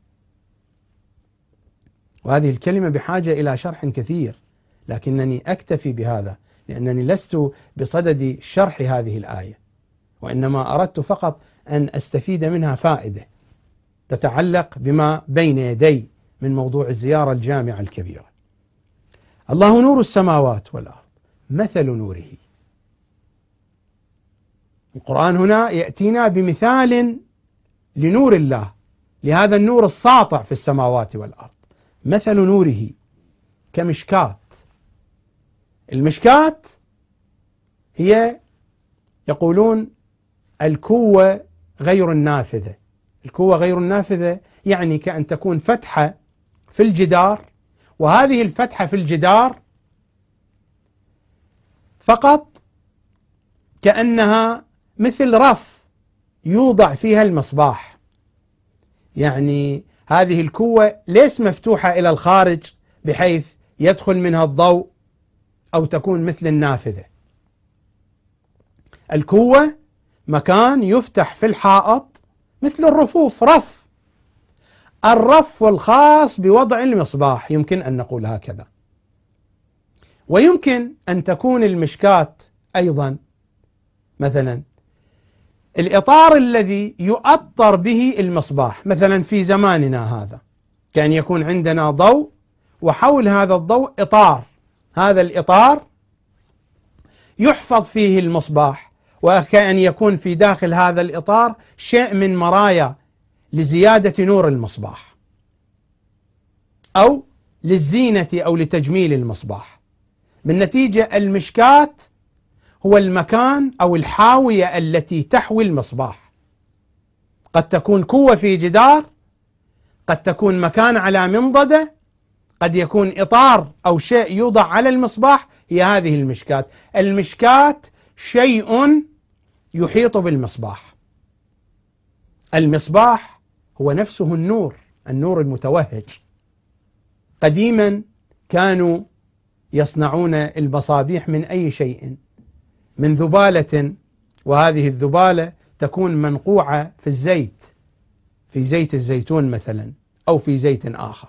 وهذه الكلمة بحاجة إلى شرح كثير، لكنني أكتفي بهذا لأنني لست بصدد شرح هذه الآية، وإنما أردت فقط أن أستفيد منها فائدة تتعلق بما بين يدي من موضوع الزيارة الجامعة الكبيرة. الله نور السماوات والأرض مثل نوره. القرآن هنا يأتينا بمثال لنور الله، لهذا النور الساطع في السماوات والأرض. مثل نوره كمشكاة. المشكاة هي يقولون الكوة غير النافذة. الكوة غير النافذة يعني كأن تكون فتحة في الجدار، وهذه الفتحة في الجدار فقط كأنها مثل رف يوضع فيها المصباح. يعني هذه الكوة ليس مفتوحة إلى الخارج بحيث يدخل منها الضوء أو تكون مثل النافذة. الكوة مكان يفتح في الحائط مثل الرفوف، رف، الرف الخاص بوضع المصباح، يمكن أن نقول هكذا. ويمكن أن تكون المشكاة أيضا مثلا الإطار الذي يؤطر به المصباح. مثلا في زماننا هذا كان يكون عندنا ضوء وحول هذا الضوء إطار، هذا الإطار يحفظ فيه المصباح، وكأن يكون في داخل هذا الإطار شيء من مرايا لزيادة نور المصباح أو للزينة أو لتجميل المصباح. بالنتيجة المشكاة هو المكان أو الحاوية التي تحوي المصباح. قد تكون كوة في جدار، قد تكون مكان على منضدة، قد يكون إطار أو شيء يوضع على المصباح. هي هذه المشكاة. المشكاة شيء يحيط بالمصباح. المصباح هو نفسه النور، النور المتوهج. قديما كانوا يصنعون المصابيح من أي شيء؟ من ذبالة، وهذه الذبالة تكون منقوعة في الزيت، في زيت الزيتون مثلا أو في زيت آخر.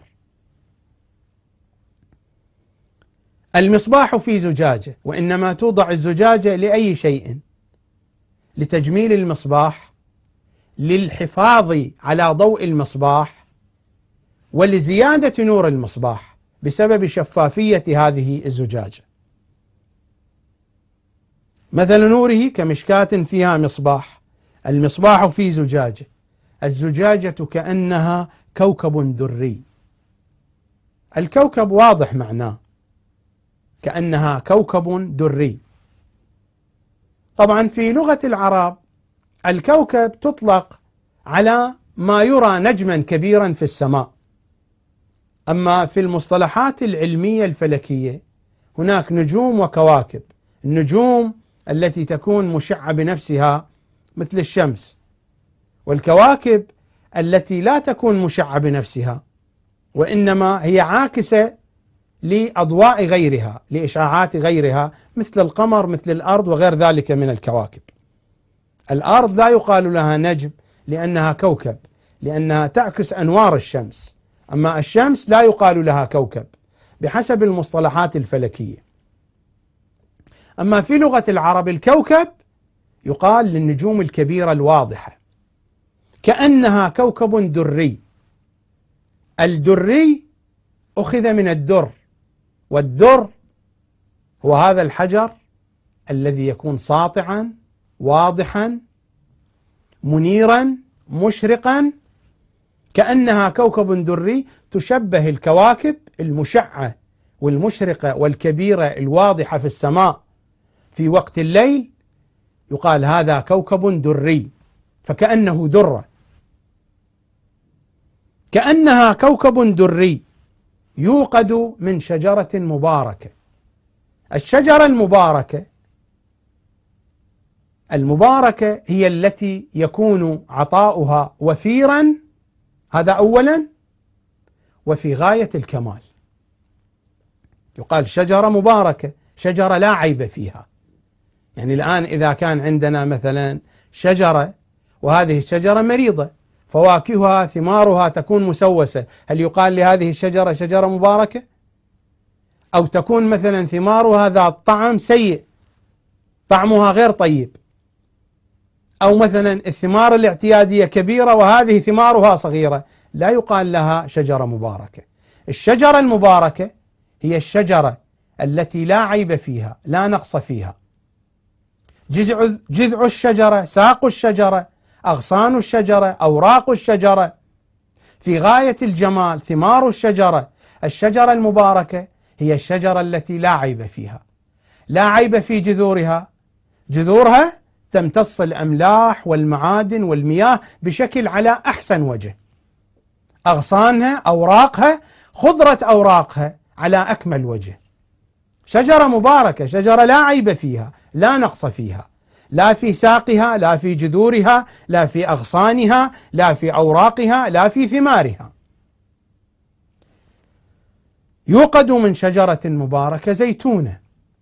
المصباح في زجاجة، وإنما توضع الزجاجة لأي شيء؟ لتجميل المصباح، للحفاظ على ضوء المصباح، ولزيادة نور المصباح بسبب شفافية هذه الزجاجة. مثل نوره كمشكاة فيها مصباح. المصباح في زجاجة، الزجاجة كأنها كوكب دري. الكوكب واضح معناه، كأنها كوكب دري. طبعا في لغة العرب الكوكب تطلق على ما يرى نجما كبيرا في السماء، أما في المصطلحات العلمية الفلكية هناك نجوم وكواكب. النجوم التي تكون مشعة بنفسها مثل الشمس، والكواكب التي لا تكون مشعة بنفسها وإنما هي عاكسة لأضواء غيرها، لإشعاعات غيرها، مثل القمر، مثل الأرض وغير ذلك من الكواكب. الأرض لا يقال لها نجم لأنها كوكب، لأنها تعكس أنوار الشمس، أما الشمس لا يقال لها كوكب بحسب المصطلحات الفلكية. أما في لغة العرب الكوكب يقال للنجوم الكبيرة الواضحة، كأنها كوكب دري. الدري أخذ من الدر، والدر هو هذا الحجر الذي يكون ساطعا واضحا منيرا مشرقا، كأنها كوكب دري تشبه الكواكب المشعة والمشرقة والكبيرة الواضحة في السماء في وقت الليل، يقال هذا كوكب دري، فكأنه درة، كأنها كوكب دري يوقد من شجرة مباركة. الشجرة المباركة هي التي يكون عطاؤها وفيرا، هذا أولا، وفي غاية الكمال. يقال شجرة مباركة، شجرة لا عيب فيها. يعني الآن إذا كان عندنا مثلا شجرة وهذه الشجرة مريضة، فواكهها ثمارها تكون مسوسة، هل يقال لهذه الشجرة شجرة مباركة؟ أو تكون مثلا ثمارها ذات طعم سيء، طعمها غير طيب، أو مثلا الثمار الاعتيادية كبيرة وهذه ثمارها صغيرة، لا يقال لها شجرة مباركة. الشجرة المباركة هي الشجرة التي لا عيب فيها، لا نقص فيها. جذع الشجرة، ساق الشجرة، أغصان الشجرة، أوراق الشجرة في غاية الجمال. ثمار الشجرة المباركة هي الشجرة التي لا عيب فيها، لا عيب في جذورها تمتص الأملاح والمعادن والمياه بشكل على أحسن وجه. أغصانها، أوراقها، خضرة أوراقها على أكمل وجه. شجرة مباركة، شجرة لا عيب فيها، لا نقص فيها، لا في ساقها، لا في جذورها، لا في أغصانها، لا في أوراقها، لا في ثمارها. يوقد من شجرة مباركة زيتونة.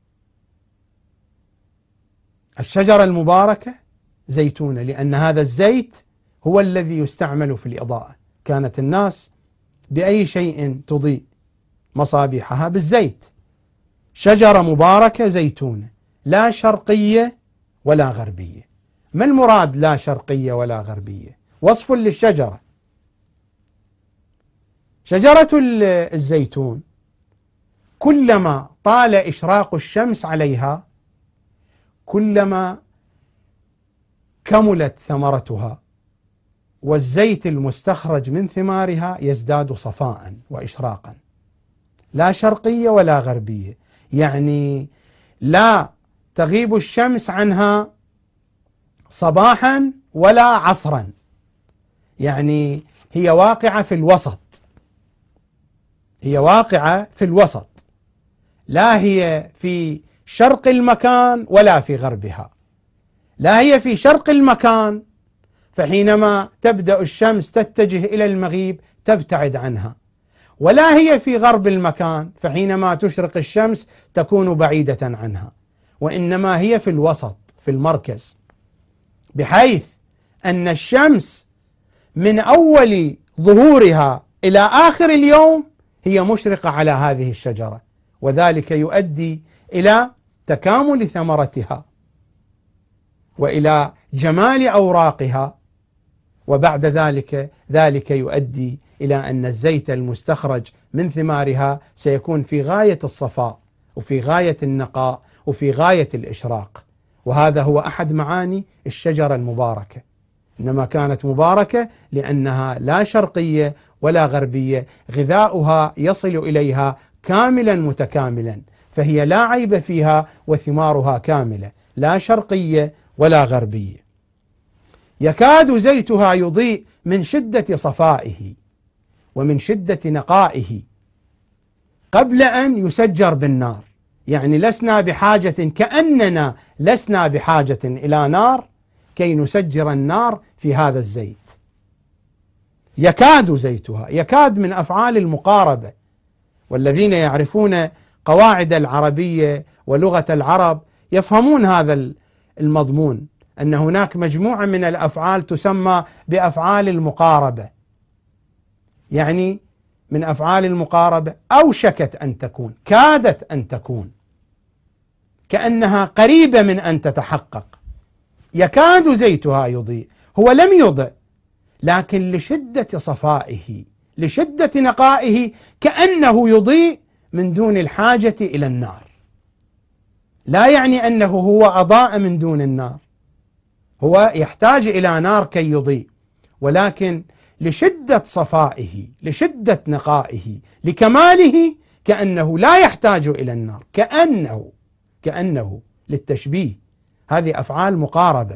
الشجرة المباركة زيتونة، لأن هذا الزيت هو الذي يستعمل في الإضاءة. كانت الناس بأي شيء تضيء مصابيحها؟ بالزيت. شجرة مباركة زيتونة، لا شرقية ولا غربية. ما المراد لا شرقية ولا غربية؟ وصف للشجرة. شجرة الزيتون كلما طال إشراق الشمس عليها كلما كملت ثمرتها، والزيت المستخرج من ثمارها يزداد صفاء وإشراقا. لا شرقية ولا غربية، يعني لا تغيب الشمس عنها صباحا ولا عصرا، يعني هي واقعة في الوسط، هي واقعة في الوسط، لا هي في شرق المكان ولا في غربها. لا هي في شرق المكان فحينما تبدأ الشمس تتجه إلى المغيب تبتعد عنها، ولا هي في غرب المكان فحينما تشرق الشمس تكون بعيدة عنها، وإنما هي في الوسط، في المركز، بحيث أن الشمس من أول ظهورها إلى آخر اليوم هي مشرقة على هذه الشجرة، وذلك يؤدي إلى تكامل ثمرتها وإلى جمال أوراقها، وبعد ذلك يؤدي إلى أن الزيت المستخرج من ثمارها سيكون في غاية الصفاء وفي غاية النقاء وفي غاية الإشراق. وهذا هو أحد معاني الشجرة المباركة، إنما كانت مباركة لأنها لا شرقية ولا غربية، غذاؤها يصل إليها كاملا متكاملا، فهي لا عيب فيها وثمارها كاملة، لا شرقية ولا غربية. يكاد زيتها يضيء من شدة صفائه ومن شدة نقائه قبل أن يسجر بالنار، يعني لسنا بحاجة، كأننا لسنا بحاجة إلى نار كي نسجر النار في هذا الزيت. يكاد زيتها، يكاد من أفعال المقاربة، والذين يعرفون قواعد العربية ولغة العرب يفهمون هذا المضمون، أن هناك مجموعة من الأفعال تسمى بأفعال المقاربة، يعني من أفعال المقاربة أوشكت أن تكون، كادت أن تكون، كأنها قريبة من أن تتحقق. يكاد زيتها يضيء، هو لم يضئ، لكن لشدة صفائه، لشدة نقائه كأنه يضيء من دون الحاجة إلى النار. لا يعني أنه هو أضاء من دون النار، هو يحتاج إلى نار كي يضيء، ولكن لشدة صفائه، لشدة نقائه، لكماله، كأنه لا يحتاج إلى النار، كأنه للتشبيه. هذه أفعال مقاربة.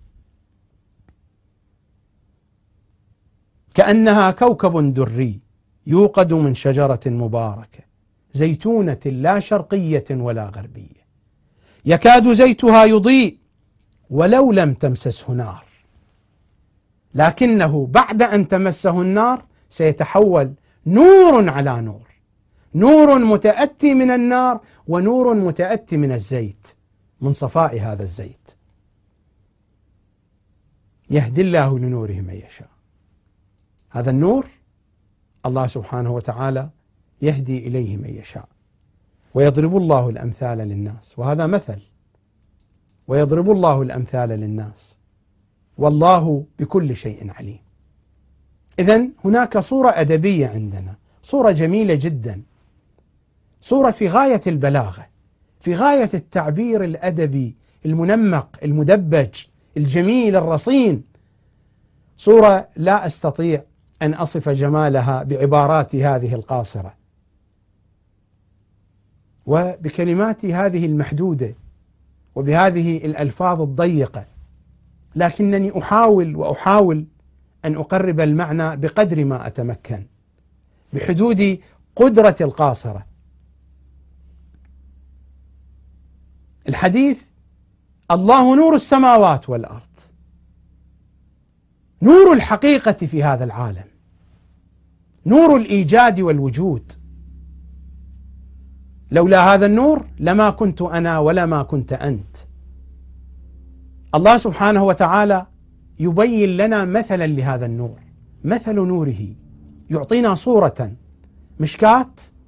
كأنها كوكب دري يوقد من شجرة مباركة زيتونة لا شرقية ولا غربية يكاد زيتها يضيء ولو لم تمسسه نار، لكنه بعد أن تمسه النار سيتحول نور على نور، نور متأتي من النار ونور متأتي من الزيت، من صفاء هذا الزيت. يهدي الله لنوره من يشاء. هذا النور الله سبحانه وتعالى يهدي إليه من يشاء، ويضرب الله الأمثال للناس، وهذا مثل، ويضرب الله الأمثال للناس والله بكل شيء عليم. إذن هناك صورة أدبية عندنا، صورة جميلة جدا، صورة في غاية البلاغة، في غاية التعبير الأدبي المنمق المدبج الجميل الرصين، صورة لا أستطيع أن أصف جمالها بعباراتي هذه القاصرة وبكلماتي هذه المحدودة وبهذه الألفاظ الضيقة، لكنني أحاول أن أقرب المعنى بقدر ما أتمكن بحدود قدرتي القاصرة. الحديث: الله نور السماوات والأرض، نور الحقيقة في هذا العالم، نور الإيجاد والوجود. لولا هذا النور لما كنت أنا ولا ما كنت أنت. الله سبحانه وتعالى يبين لنا مثلا لهذا النور، مثل نوره يعطينا صورة مشكاة،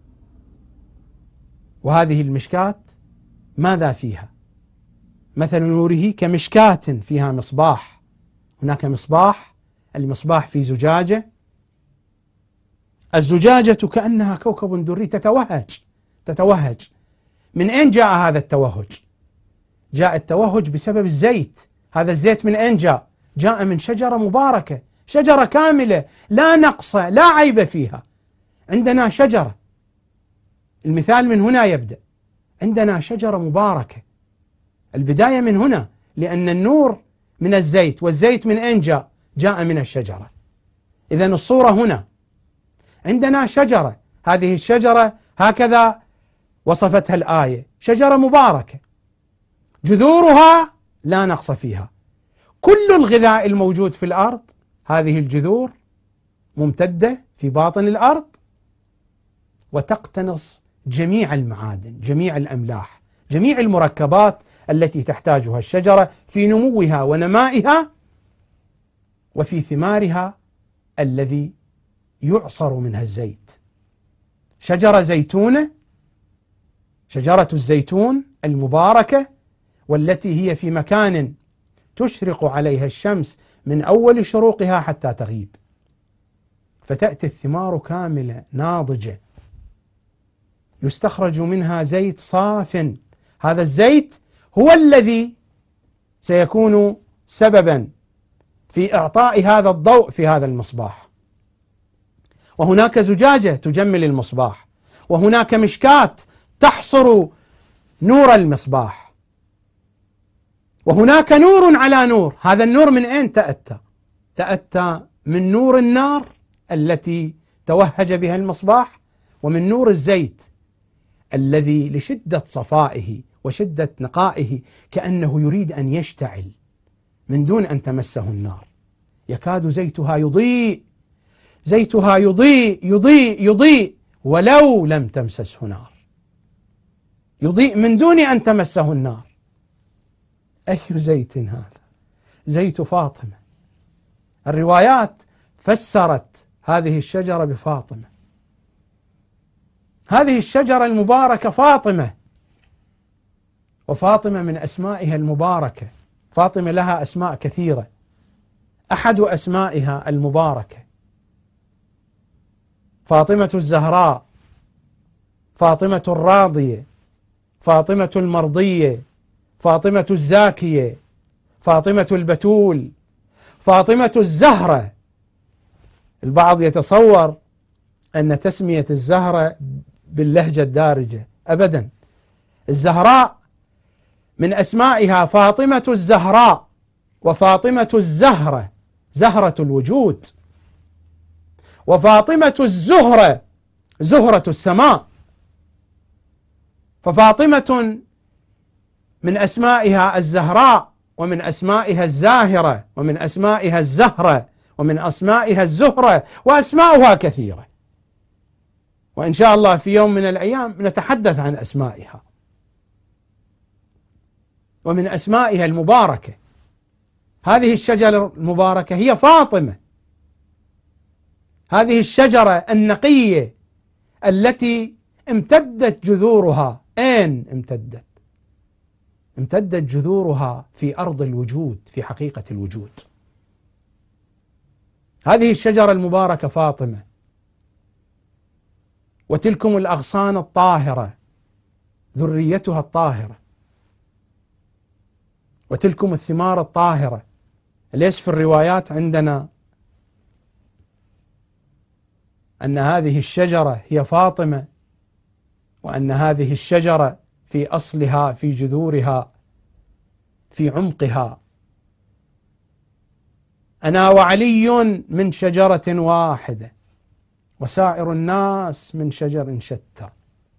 وهذه المشكاة ماذا فيها؟ مثل نوره كمشكاة فيها مصباح، هناك مصباح، المصباح في زجاجة، الزجاجة كأنها كوكب دري تتوهج. من أين جاء هذا التوهج؟ جاء التوهج بسبب الزيت. هذا الزيت من أين جاء؟ جاء من شجرة مباركة، شجرة كاملة لا نقص لا عيب فيها. عندنا شجرة، المثال من هنا يبدأ، عندنا شجرة مباركة، البداية من هنا، لأن النور من الزيت، والزيت من أين جاء؟ جاء من الشجرة. إذن الصورة هنا، عندنا شجرة، هذه الشجرة هكذا وصفتها الآية، شجرة مباركة جذورها لا نقص فيها، كل الغذاء الموجود في الأرض هذه الجذور ممتدة في باطن الأرض وتقتنص جميع المعادن، جميع الأملاح، جميع المركبات التي تحتاجها الشجرة في نموها ونمائها وفي ثمارها الذي يعصر منها الزيت. شجرة زيتونة، شجرة الزيتون المباركة، والتي هي في مكان تشرق عليها الشمس من أول شروقها حتى تغيب، فتأتي الثمار كاملة ناضجة يستخرج منها زيت صاف. هذا الزيت هو الذي سيكون سببا في إعطاء هذا الضوء في هذا المصباح. وهناك زجاجة تجمل المصباح، وهناك مشكاة تحصر نور المصباح، وهناك نور على نور. هذا النور من أين تأتى؟ تأتى من نور النار التي توهج بها المصباح، ومن نور الزيت الذي لشدة صفائه وشدة نقائه كأنه يريد أن يشتعل من دون أن تمسه النار. يكاد زيتها يضيء، زيتها يضيء ولو لم تمسسه نار، يضيء من دون أن تمسه النار. أي زيت هذا؟ زيت فاطمة. الروايات فسرت هذه الشجرة بفاطمة، هذه الشجرة المباركة فاطمة، وفاطمة من أسمائها المباركة. فاطمة لها أسماء كثيرة، أحد أسمائها المباركة، فاطمة الزهراء، فاطمة الراضية، فاطمة المرضية، فاطمة الزاكية، فاطمة البتول، فاطمة الزهرة. البعض يتصور أن تسمية الزهرة باللهجة الدارجة، أبدا. الزهراء من أسمائها فاطمة الزهراء، وفاطمة الزهرة زهرة الوجود، وفاطمة الزهرة زهرة السماء. ففاطمة من أسمائها الزهراء، ومن أسمائها الزاهرة، ومن أسمائها الزهرة، ومن أسمائها الزهرة، وأسماؤها كثيرة، وإن شاء الله في يوم من الأيام نتحدث عن أسمائها. ومن أسمائها المباركة هذه الشجرة المباركة هي فاطمة، هذه الشجرة النقية التي امتدت جذورها. أين امتدت؟ امتدت جذورها في أرض الوجود، في حقيقة الوجود. هذه الشجرة المباركة فاطمة، وتلكم الأغصان الطاهرة ذريتها الطاهرة، وتلكم الثمار الطاهرة. ليس في الروايات عندنا أن هذه الشجرة هي فاطمة، وأن هذه الشجرة في أصلها، في جذورها، في عمقها أنا وعلي من شجرة واحدة وسائر الناس من شجر شتى.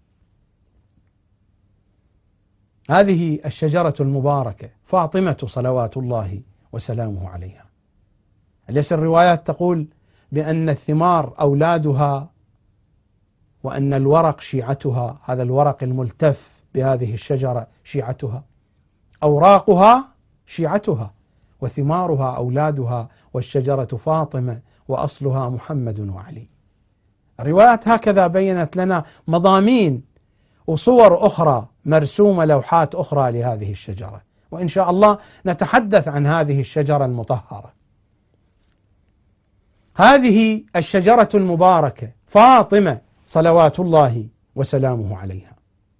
هذه الشجرة المباركة فاطمة صلوات الله وسلامه عليها. أليس الروايات تقول بأن الثمار أولادها، وأن الورق شيعتها؟ هذا الورق الملتف بهذه الشجرة شيعتها، أوراقها شيعتها، وثمارها أولادها، والشجرة فاطمة وأصلها محمد وعلي. الروايات هكذا بينت لنا مضامين وصور أخرى مرسومة، لوحات أخرى لهذه الشجرة، وإن شاء الله نتحدث عن هذه الشجرة المطهرة. هذه الشجرة المباركة فاطمة صلوات الله وسلامه عليها.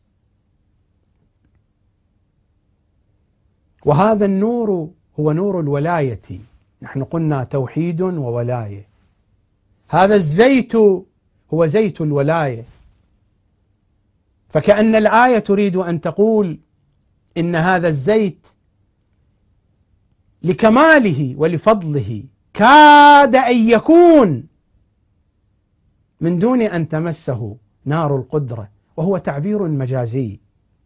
وهذا النور هو نور الولاية. نحن قلنا توحيد وولاية. هذا الزيت هو زيت الولاية. فكأن الآية تريد أن تقول إن هذا الزيت لكماله ولفضله كاد أن يكون من دون أن تمسه نار القدرة، وهو تعبير مجازي.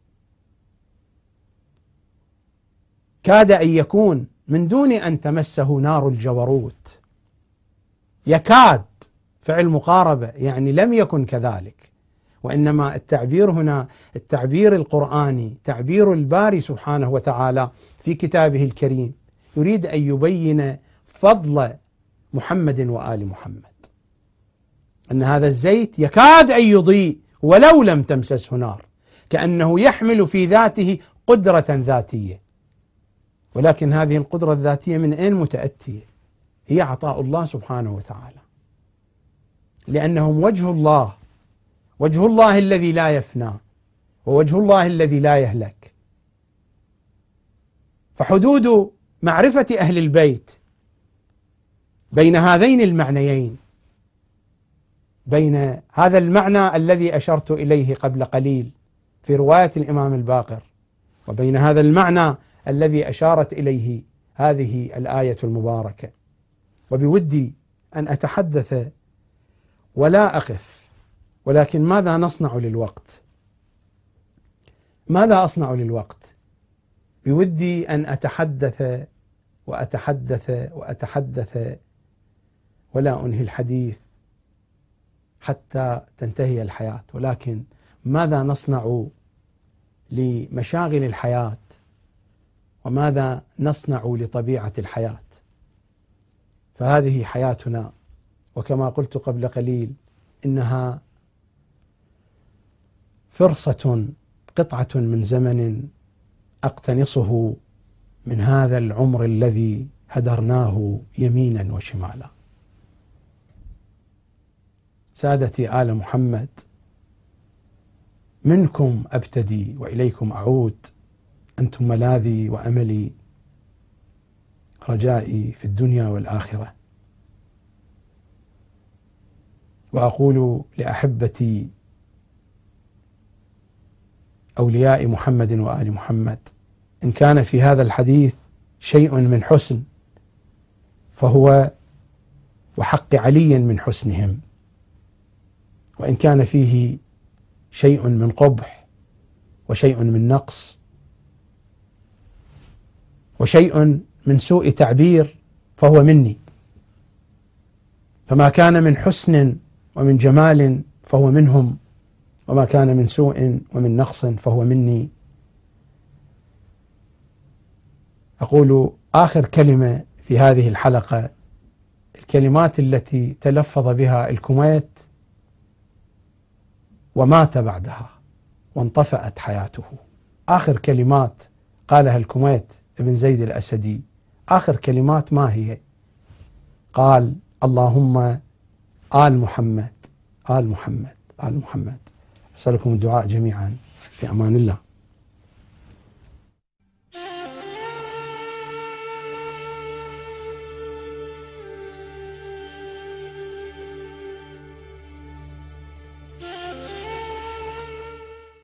كاد أن يكون من دون أن تمسه نار الجبروت. يكاد فعل مقاربة، يعني لم يكن كذلك، وإنما التعبير هنا التعبير القرآني، تعبير الباري سبحانه وتعالى في كتابه الكريم، يريد أن يبين فضل محمد وآل محمد، أن هذا الزيت يكاد أن يضيء ولو لم تمسسه نار، كأنه يحمل في ذاته قدرة ذاتية. ولكن هذه القدرة الذاتية من أين متأتية؟ هي عطاء الله سبحانه وتعالى، لأنهم وجه الله، وجه الله الذي لا يفنى، ووجه الله الذي لا يهلك. فحدود معرفة أهل البيت بين هذين المعنيين، بين هذا المعنى الذي أشرت إليه قبل قليل في رواية الإمام الباقر، وبين هذا المعنى الذي أشارت إليه هذه الآية المباركة. وبودي أن أتحدث ولا أقف، ولكن ماذا نصنع للوقت؟ ماذا أصنع للوقت؟ بودي أن أتحدث وأتحدث وأتحدث ولا أنهي الحديث حتى تنتهي الحياة، ولكن ماذا نصنع لمشاغل الحياة؟ وماذا نصنع لطبيعة الحياة؟ فهذه حياتنا، وكما قلت قبل قليل إنها فرصة، قطعة من زمن أقتنصه من هذا العمر الذي هدرناه يمينا وشمالا. سادتي آل محمد، منكم أبتدي وإليكم أعود، أنتم ملاذي وأملي، رجائي في الدنيا والآخرة. وأقول لأحبتي أولياء محمد وآل محمد: إن كان في هذا الحديث شيء من حسن فهو وحق علي من حسنهم، وإن كان فيه شيء من قبح وشيء من نقص وشيء من سوء تعبير فهو مني، فما كان من حسن ومن جمال فهو منهم، وما كان من سوء ومن نقص فهو مني. أقول آخر كلمة في هذه الحلقة، الكلمات التي تلفظ بها الكويت ومات بعدها وانطفأت حياته. آخر كلمات قالها الكويت ابن زيد الأسدي، آخر كلمات ما هي؟ قال: اللهم آل محمد، آل محمد، آل محمد. أسألكم الدعاء جميعا، في أمان الله.